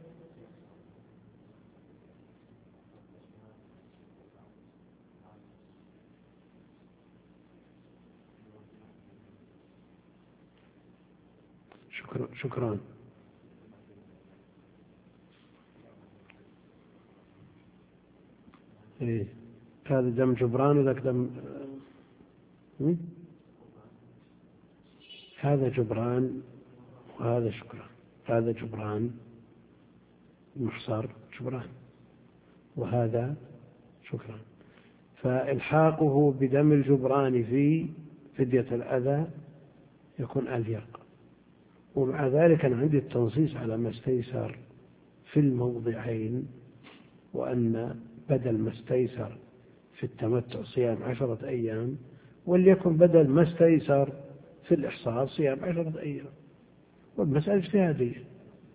شكرا شكرا إيه. هذا دم جبران وذاك دم م? هذا جبران وهذا شكرا. هذا جبران محصر جبران، وهذا شكرا. فإلحاقه بدم الجبران في فدية الأذى يكون أليق. ومع ذلك أنا عندي التنصيص على ما استيسر في الموضعين، وأن بدل ما استيسر في التمتع صيام عشرة أيام، وليكن بدل ما استيسر في الإحصار صيام عشرة أيام، والمسألة اجتهادية.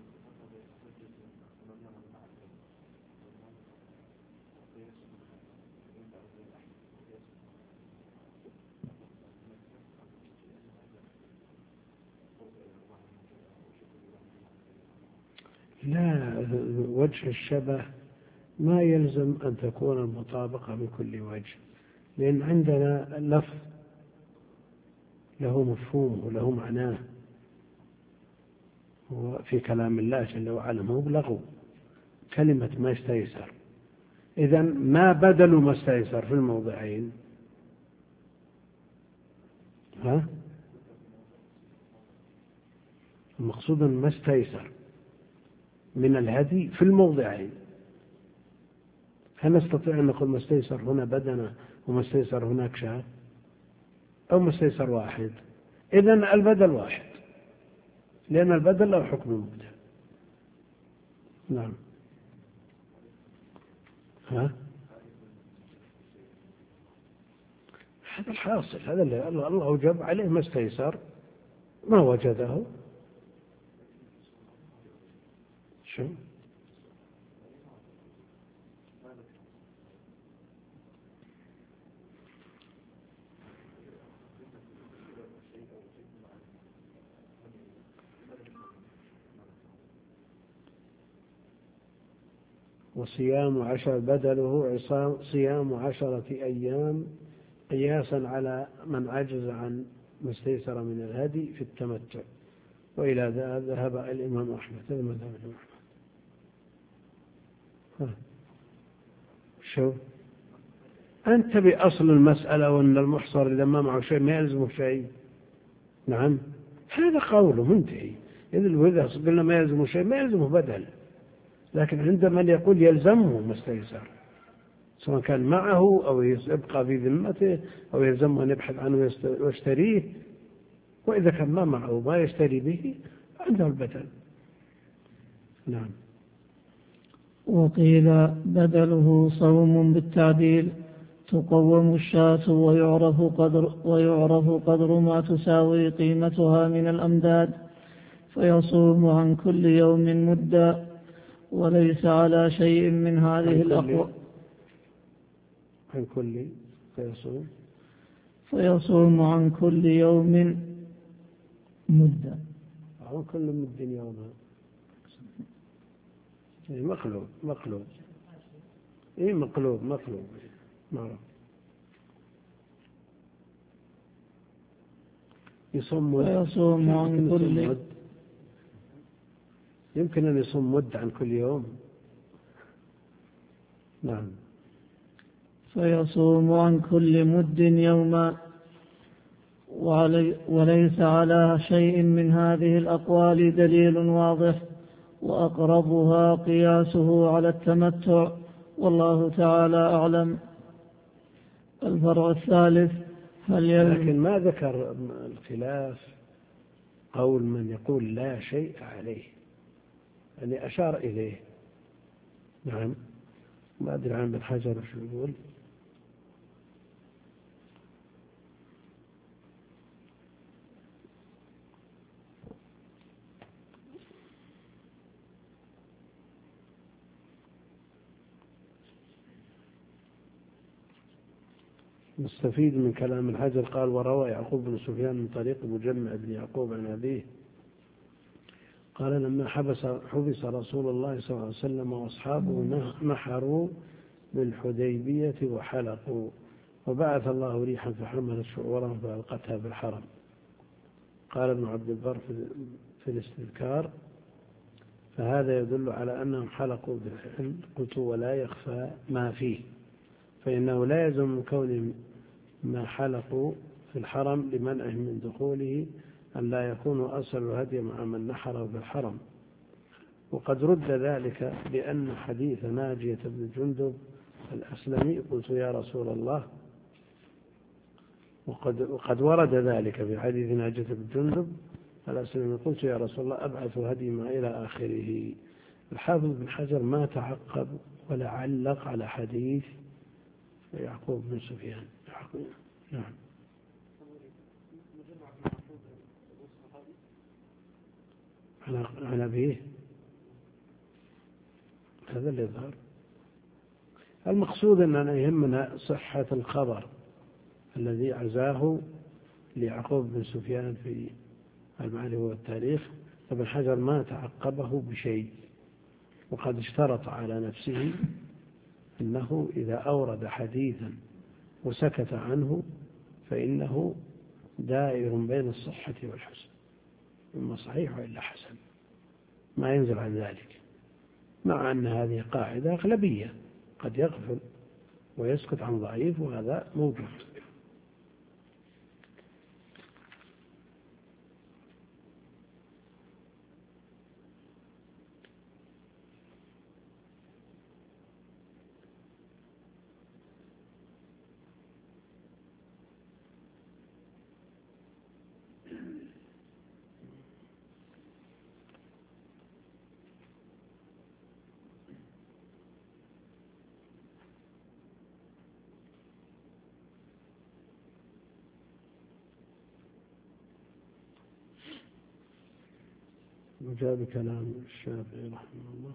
لا، وجه الشبه ما يلزم أن تكون المطابقة من كل وجه، لأن عندنا لفظ له مفهوم وله معناه في كلام الله جل وعلا، مو بلغو كلمة ما استيسر. إذا ما بدل ما استيسر في الموضعين؟ ها؟ المقصود ما استيسر من الهدي في الموضعين. هل نستطيع أن نقول ما استيسر هنا بدنة وما استيسر هناك شاة، أو ما استيسر واحد؟ إذن البدل واحد، لأن البدل له حكم المبدل. نعم. ها؟ هذا الحاصل، هذا اللي الله أوجب عليه ما استيسر، ما وجده شو؟ وصيام عشر بدله صيام عشرة أيام قياسا على من عجز عن ما استيسر من الهدي في التمتع، وإلى ذا ذهب الإمام أحمد. هذا مذهب الإمام أحمد. شو أنت بأصل المسألة وأن المحصر إذا ما معه شيء ما يلزمه شيء؟ نعم، هذا قوله منتهي. إذا قلنا ما يلزمه شيء ما يلزمه بدل، لكن عندما يقول يلزمه ما استيسر، سواء كان معه أو يبقى في ذمته أو يلزمه أن يبحث عنه ويشتريه، وإذا كان ما معه ما يشتري به عنده البدل. نعم. وقيل بدله صوم بالتعديل، تقوم الشاة ويعرف قدر, ويعرف قدر ما تساوي قيمتها من الأمداد، فيصوم عن كل يوم مدة، وليس على شيء من هذه الأقوال. عن كل فيصوم فيصوم عن كل يوم مدة، عن كل مد يوما، مقلوب مقلوب إيه مقلوب مقلوب معروف. يصوم مد. فيصوم عن كل مد. يمكن أن يصوم مد عن كل يوم. نعم. فيصوم عن كل مد يوما، وليس على شيء من هذه الأقوال دليل واضح، وأقربها قياسه على التمتع، والله تعالى أعلم. الفرع الثالث، هل يلزم؟ لكن ما ذكر الخلاف قول من يقول لا شيء عليه، يعني أشار إليه. نعم. ما أدري عن ابن حجر شو يقول. نستفيد من كلام الحجر. قال وروى يعقوب بن سفيان من طريق مجمع بن يعقوب عن أبيه قال لما حبس حبس رسول الله صلى الله عليه وسلم وأصحابه نحروا بالحديبية وحلقوا، وبعث الله ريحا فحملت شعورهم فألقتها بالحرم. قال ابن عبد البر في الاستذكار فهذا يدل على أنهم حلقوا بالحل. قلت ولا يخفى ما فيه، فإنه لا يلزم من كون ما حلقوا في الحرم لمنعهم من دخوله أن لا يكونوا أصل الهدي مع من نحره في الحرم. وقد رد ذلك بأن حديث ناجية بن جندب الأسلمي قلت يا رسول الله، وقد, وقد ورد ذلك في حديث ناجية بن جندب الأسلمي قلت يا رسول الله أبعث هدي ما إلى آخره. الحافظ بن حجر ما تعقب ولا علق على حديث يعقوب بن سفيان. نعم. عن أبيه هذا اللي ظهر. المقصود أننا يهمنا صحة الخبر الذي عزاه ليعقوب بن سفيان في المعرفة والتاريخ. ابن حجر ما تعقبه بشيء، وقد اشترط على نفسه أنه إذا أورد حديثا وسكت عنه فإنه دائر بين الصحة والحسن، إما صحيح وإلا حسن، ما ينزل عن ذلك، مع أن هذه قاعدة أغلبية، قد يغفل ويسكت عن ضعيف، وهذا موجود. وجاء بكلام الشافعي رحمه الله.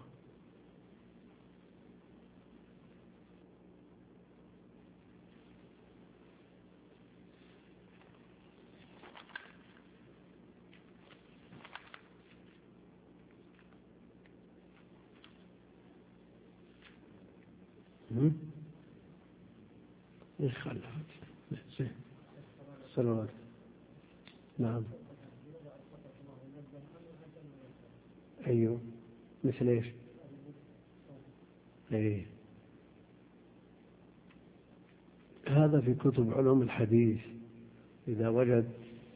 ايش خلها زين صلوات. نعم. أيوه مثل إيش؟ أيه. هذا في كتب علوم الحديث، إذا وجد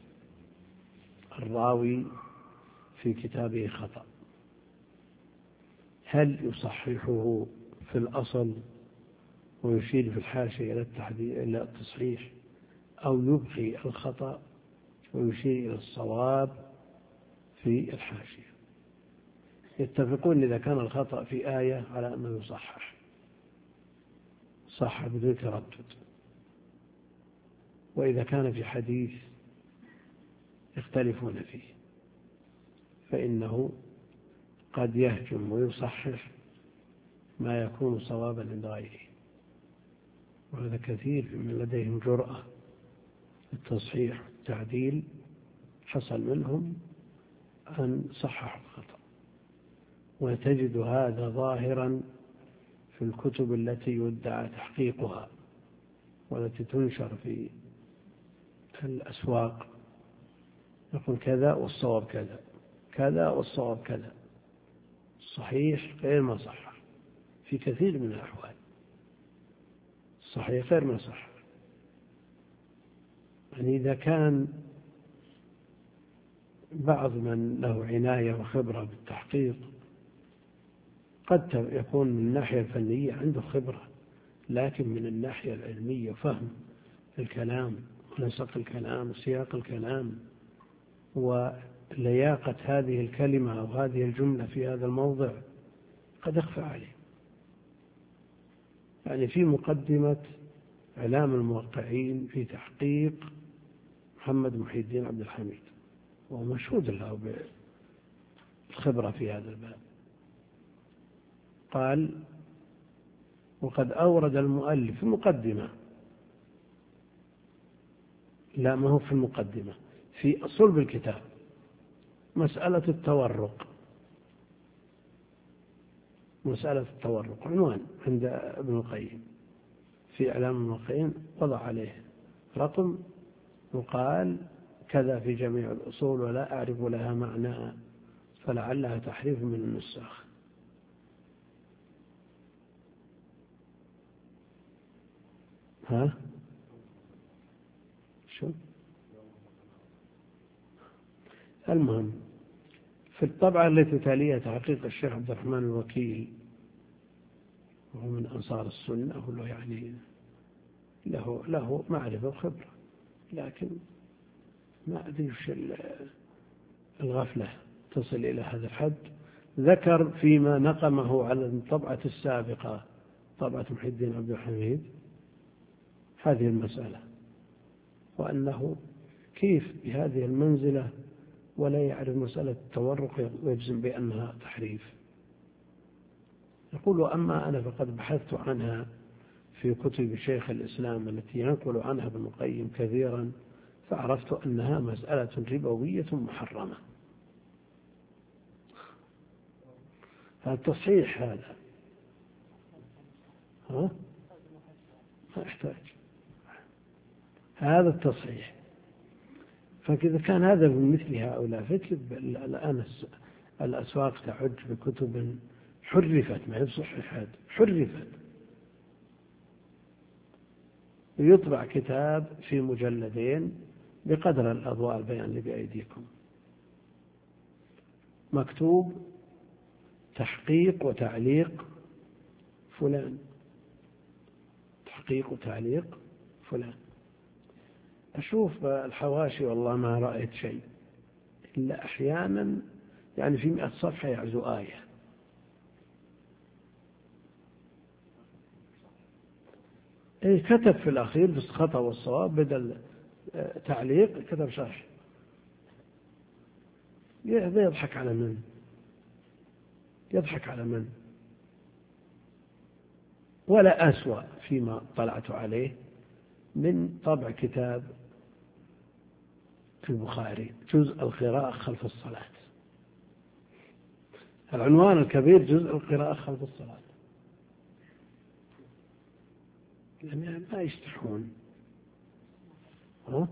الراوي في كتابه خطأ هل يصححه في الأصل ويشير في الحاشية إلى التحديد إلى التصحيح، أو يبقي الخطأ ويشير إلى الصواب في الحاشية؟ يتفقون إذا كان الخطأ في آية على أنه يصحح صح بدون تردد، وإذا كان في حديث يختلفون فيه فإنه قد يهجم ويصحح ما يكون صوابا عند غيره، وهذا كثير من لديهم جرأة التصحيح والتعديل، حصل منهم أن صححوا الخطأ. وتجد هذا ظاهرا في الكتب التي يدعى تحقيقها والتي تنشر في الأسواق، يقول كذا والصواب كذا، كذا والصواب كذا، الصحيح غير ما صح في كثير من الأحوال، الصحيح غير ما صح. يعني إذا كان بعض من له عناية وخبرة بالتحقيق قد يكون من الناحية الفنية عنده خبرة، لكن من الناحية العلمية فهم الكلام ونسق الكلام وسياق الكلام ولياقة هذه الكلمة أو هذه الجملة في هذا الموضع قد يخفى عليه. يعني في مقدمة إعلام الموقعين في تحقيق محمد محي الدين عبد الحميد، وهو مشهود له بالخبرة في هذا الباب، قال: وقد أورد المؤلف في المقدمة، لا ما هو في المقدمة، في صلب الكتاب، مسألة التورق، مسألة التورق عنوان عند ابن القيم في إعلام الموقعين، وضع عليه رقم وقال كذا في جميع الأصول ولا أعرف لها معنى فلعلها تحريف من النساخ. ها شو المهم في الطبعة التي تليها تحقيق الشيخ عبد الرحمن الوكيل، وهو من أنصار السنة، وله يعني له له معرفة وخبرة، لكن ما أدري وش الغفلة تصل إلى هذا الحد ذكر فيما نقمه على الطبعة السابقة، طبعة محي الدين عبد الحميد، هذه المسألة، وأنه كيف بهذه المنزلة ولا يعرف مسألة التورق ويجزم بأنها تحريف. يقول: أما أنا فقد بحثت عنها في كتب شيخ الإسلام التي ينقل عنها ابن القيم كثيرا، فعرفت أنها مسألة ربوية محرمة. هذا تصحيح، هذا ها؟ ما يحتاج هذا التصحيح. فإذا كان هذا من مثل هؤلاء، فكذب الآن الأسواق تعج بكتب حرفت، ما هي بصحيحات، حرفت، ويطبع كتاب في مجلدين بقدر الأضواء البيان اللي بأيديكم، مكتوب تحقيق وتعليق فلان، تحقيق وتعليق فلان. أشوف الحواشي والله ما رأيت شيء إلا أحيانا، يعني في مئة صفحة يعزو آية. إيه، كتب في الأخير بس خطأ والصواب، بدل تعليق كتب شرح. يضحك على من؟ يضحك على من؟ ولا أسوأ فيما طلعت عليه من طبع كتاب في البخاري جزء القراءة خلف الصلاة، العنوان الكبير جزء القراءة خلف الصلاة، يعني ما يستحون. ها؟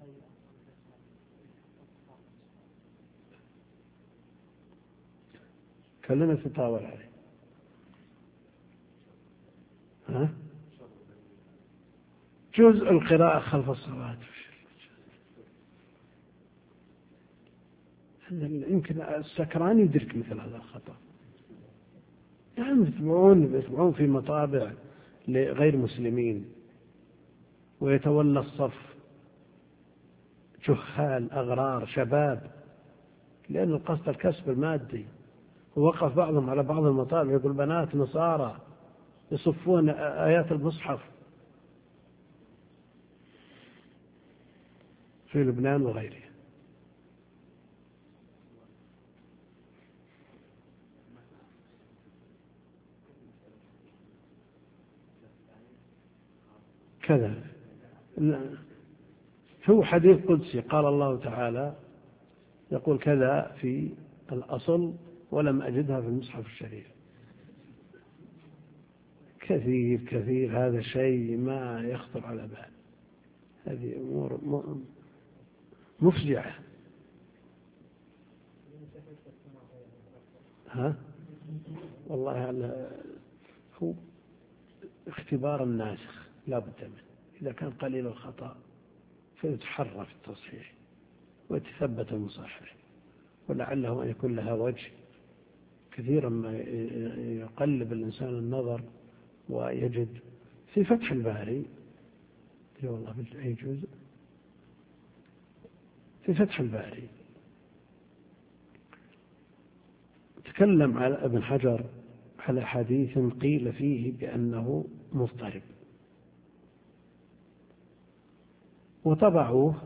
كلنا تطاول عليه. ها؟ جزء القراءة خلف الصلاة، يمكن السكران يدرك مثل هذا الخطأ. يعني يتبعون يتبعون في مطابع لغير مسلمين، ويتولى الصف جهال أغرار شباب، لأن القصد الكسب المادي. ووقف بعضهم على بعض المطابع يقول: بنات نصارى يصفون آيات المصحف في لبنان وغيره. كذا هو حديث قدسي، قال الله تعالى يقول كذا في الأصل ولم أجدها في المصحف الشريف. كثير كثير، هذا شيء ما يخطر على بال. هذه أمور مفزعة. ها؟ والله هو اختبار الناسخ لا بد منه. إذا كان قليل الخطأ فيتحرى في التصحيح ويتثبت المصحح، ولعله أن يكون لها وجه. كثيرا ما يقلب الإنسان النظر ويجد في فتح الباري، والله أي جزء في فتح الباري تكلم على ابن حجر على حديث قيل فيه بأنه مضطرب، وطبعوه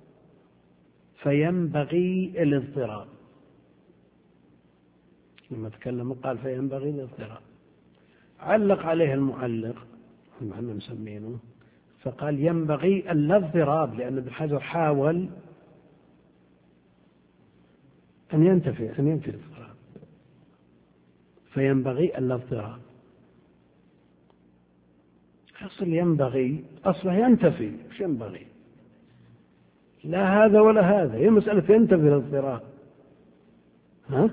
فينبغي الاضطراب. لما تكلم قال فينبغي الاضطراب، علق عليه المعلق معنا مسمينه فقال ينبغي الاضطراب، لأن ابن حجر حاول أن ينتفي أن ينفي الاضطراب، فينبغي الاضطراب. أصل ينبغي أصله ينتفي، مش ينبغي، لا هذا ولا هذا، هي مسألة ينتفي الاضطراب. ها؟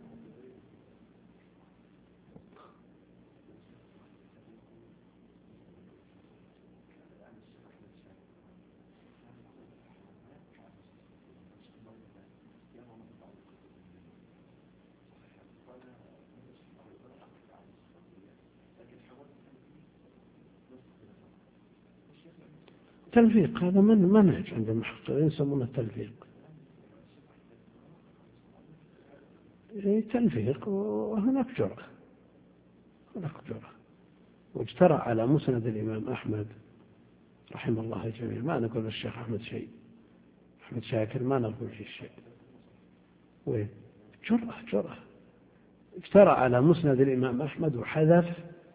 تلفيق هذا من منهج عند المحققين يسمونه التلفيق. تنفيق وهناك جرأة، هناك جرأة. واجترأ على مسند الإمام أحمد رحمه الله الجميع، ما نقول الشيخ أحمد شيء، أحمد شاكر ما نقول فيه شيء، وين جرأة جرأة. اجترأ على مسند الإمام أحمد وحذف،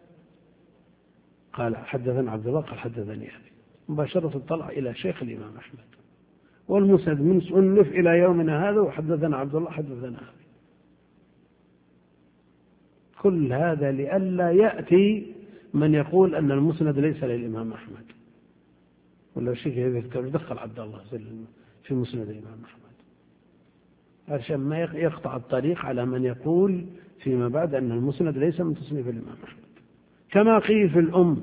قال حدثنا عبد الله قال حدثني أبي، مباشرة طلع إلى شيخ الإمام أحمد، والمسند من صنف إلى يومنا هذا وحدثنا عبد الله حدثنا أبي. كل هذا لئلا يأتي من يقول أن المسند ليس للإمام أحمد، ولا شيء يذكر دخل عبد الله في مسند الإمام أحمد، عشان ما يقطع الطريق على من يقول فيما بعد أن المسند ليس من تصنيف الإمام أحمد. كما قيل في الأم،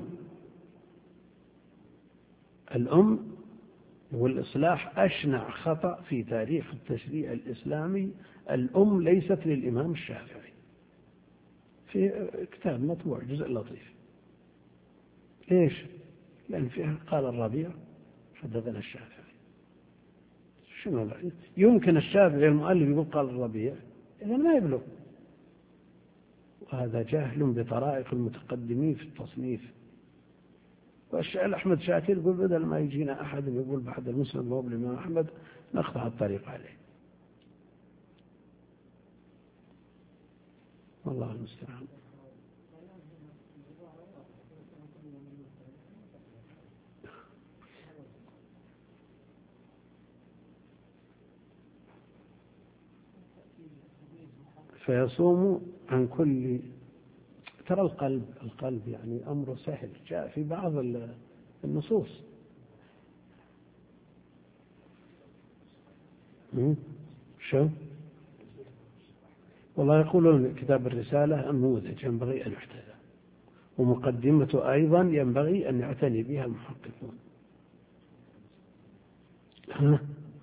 الأم والإصلاح أشنع خطأ في تاريخ التشريع الإسلامي. الأم ليست للإمام الشافعي، في كتاب مطبوع جزء لطيف. ليش؟ لأن فيها قال الربيع حدثنا الشافعي. شنو يمكن الشافعي المؤلف يقول قال الربيع؟ إذا ما يبلغ. وهذا جاهل بطرائق المتقدمين في التصنيف. والشيخ أحمد شاكر يقول بدل ما يجينا أحد يقول بعد المسند هو الإمام أحمد نقطع الطريق عليه. والله المستعان. فيصوم عن كل، ترى القلب القلب يعني أمر سهل، جاء في بعض النصوص. شو والله يقولون كتاب الرسالة النموذج ينبغي أن يحتذى، ومقدمته أيضا ينبغي أن يعتني بها المحققون. ها؟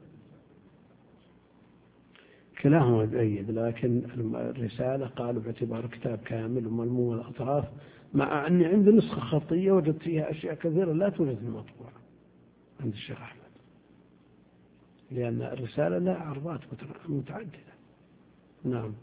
كلاهما بأيد، لكن الرسالة قالوا باعتبار كتاب كامل وملموم الأطراف، مع أني عندي نسخة خطية وجدت فيها أشياء كثيرة لا توجد في المطبوعة عند الشيخ أحمد، لأن الرسالة لها عرضات متعددة. نعم.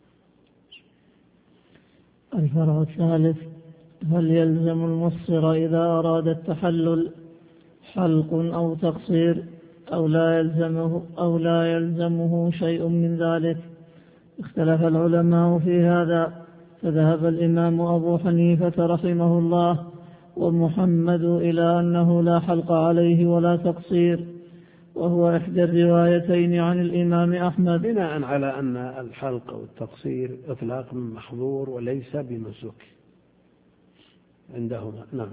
الفرع الثالث: هل يلزم المصر إذا أراد التحلل حلق أو تقصير أو لا يلزمه أو لا يلزمه شيء من ذلك؟ اختلف العلماء في هذا، فذهب الإمام أبو حنيفة رحمه الله ومحمد إلى أنه لا حلق عليه ولا تقصير، وهو إحدى الروايتين عن الإمام أحمد، بناء على أن الحلق والتقصير إطلاق من محظور وليس بمسوك عندهما. نعم.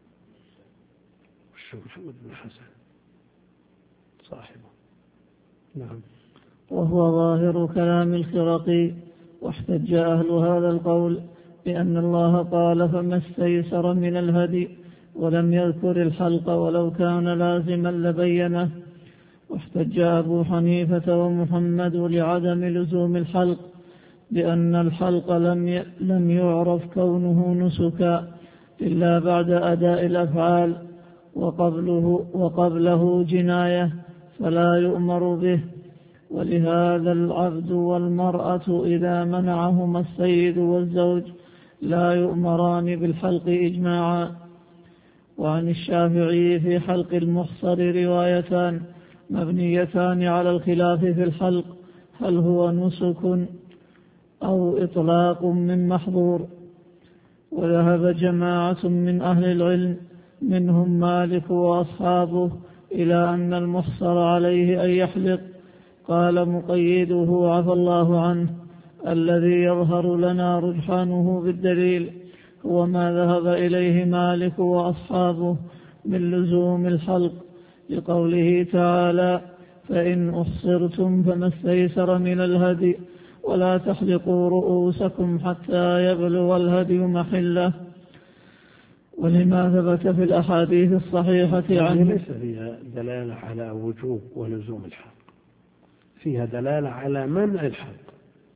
محمد بن حسن صاحبه. نعم. وهو ظاهر كلام الخرقي. واحتج أهل هذا القول بأن الله قال فما استيسر من الهدي، ولم يذكر الحلق، ولو كان لازما لبينه. واحتج أبو حنيفة ومحمد لعدم لزوم الحلق بأن الحلق لم لم يعرف كونه نسكا إلا بعد أداء الأفعال، وقبله, وقبله جناية فلا يؤمر به. ولهذا العبد والمرأة إذا منعهما السيد والزوج لا يؤمران بالحلق إجماعا. وعن الشافعي في حلق المحصر روايتان مبنيتان على الخلاف في الحلق، هل هو نسك أو إطلاق من محظور. وذهب جماعة من أهل العلم منهم مالك وأصحابه إلى أن المحصر عليه أن يحلق. قال مقيده عفى الله عنه: الذي يظهر لنا رجحانه بالدليل هو ما ذهب إليه مالك وأصحابه من لزوم الحلق، لقوله تعالى: فإن أحصرتم فما استيسر من الهدي ولا تحلقوا رؤوسكم حتى يبلغ الهدي محله. ولما ثبت في الأحاديث الصحيحة عنه. ليس فيها دلالة على وجوب ولزوم الحلق، فيها دلالة على منع الحلق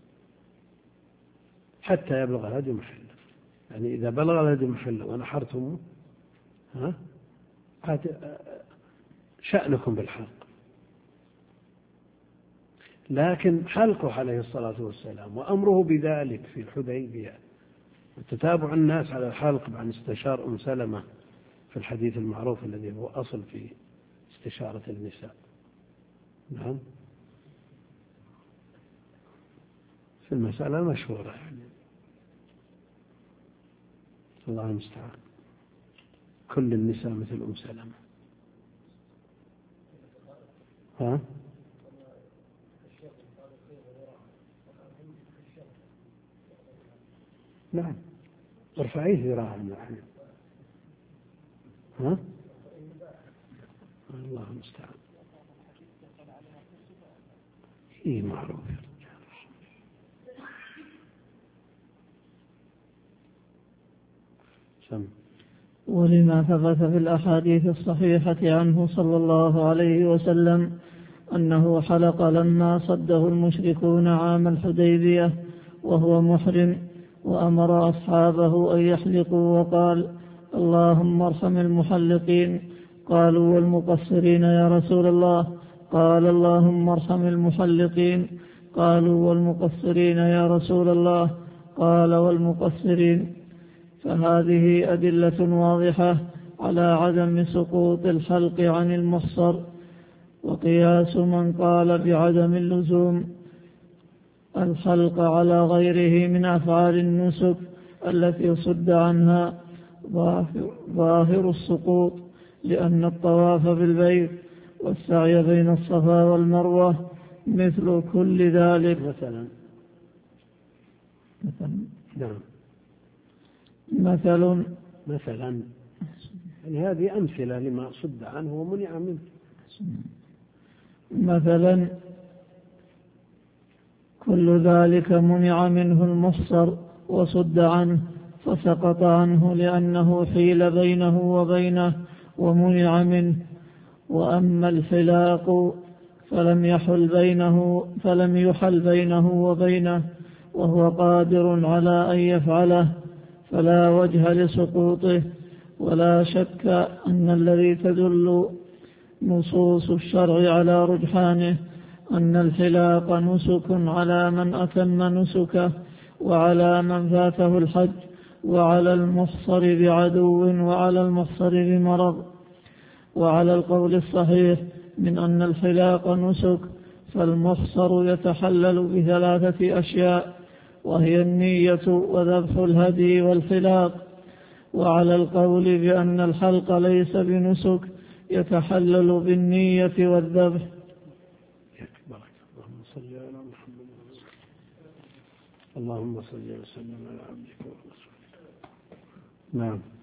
حتى يبلغ الهدي محله. يعني إذا بلغ الهدي محله ونحرتم ها شأنكم بالحلق. لكن حلقه عليه الصلاة والسلام وأمره بذلك في الحديبية وتتابع الناس على الحلق بعد استشار أم سلمة في الحديث المعروف الذي هو أصل في استشارة النساء. نعم في المسألة المشهورة يعني. الله المستعان. كل النساء مثل أم سلمة. ها؟ نعم ارفعيه ذراعا نحن. ها؟ الله المستعان. هي معروف. سم. ولما ثبت في الأحاديث الصحيحة عنه صلى الله عليه وسلم أنه حلق لما صده المشركون عام الحديبية وهو محرم، وأمر أصحابه أن يحلقوا وقال: اللهم ارحم المحلقين. قالوا: والمقصرين يا رسول الله؟ قال: اللهم ارحم المحلقين. قالوا: والمقصرين يا رسول الله؟ قال: والمقصرين. فهذه أدلة واضحة على عدم سقوط الحلق عن المحصر. وقياس من قال بعدم اللزوم الحلق على غيره من أفعال النسك التي صد عنها ظاهر السقوط، لأن الطواف بالبيت والسعي بين الصفا والمروة مثل كل ذلك. مثلا مثلا نعم مثلا مثلا يعني هذه أمثلة لما صد عنه ومنع منه. مثلا كل ذلك منع منه المحصر وصد عنه فسقط عنه لأنه حيل بينه وبينه ومنع منه. وأما الحلاق فلم يحل بينه فلم يحل بينه وبينه وهو قادر على أن يفعله فلا وجه لسقوطه. ولا شك أن الذي تدل نصوص الشرع على رجحانه أن الحلاق نسك على من أتم نسكه وعلى من فاته الحج وعلى المحصر بعدو وعلى المحصر بمرض. وعلى القول الصحيح من أن الحلاق نسك فالمحصر يتحلل بثلاثة أشياء، وهي النية وذبح الهدي والحلاق. وعلى القول بأن الحلق ليس بنسك يتحلل بالنية والذبح. اللهم صل على محمد. اللهم صل وسلم على عبدك ورسولك. نعم.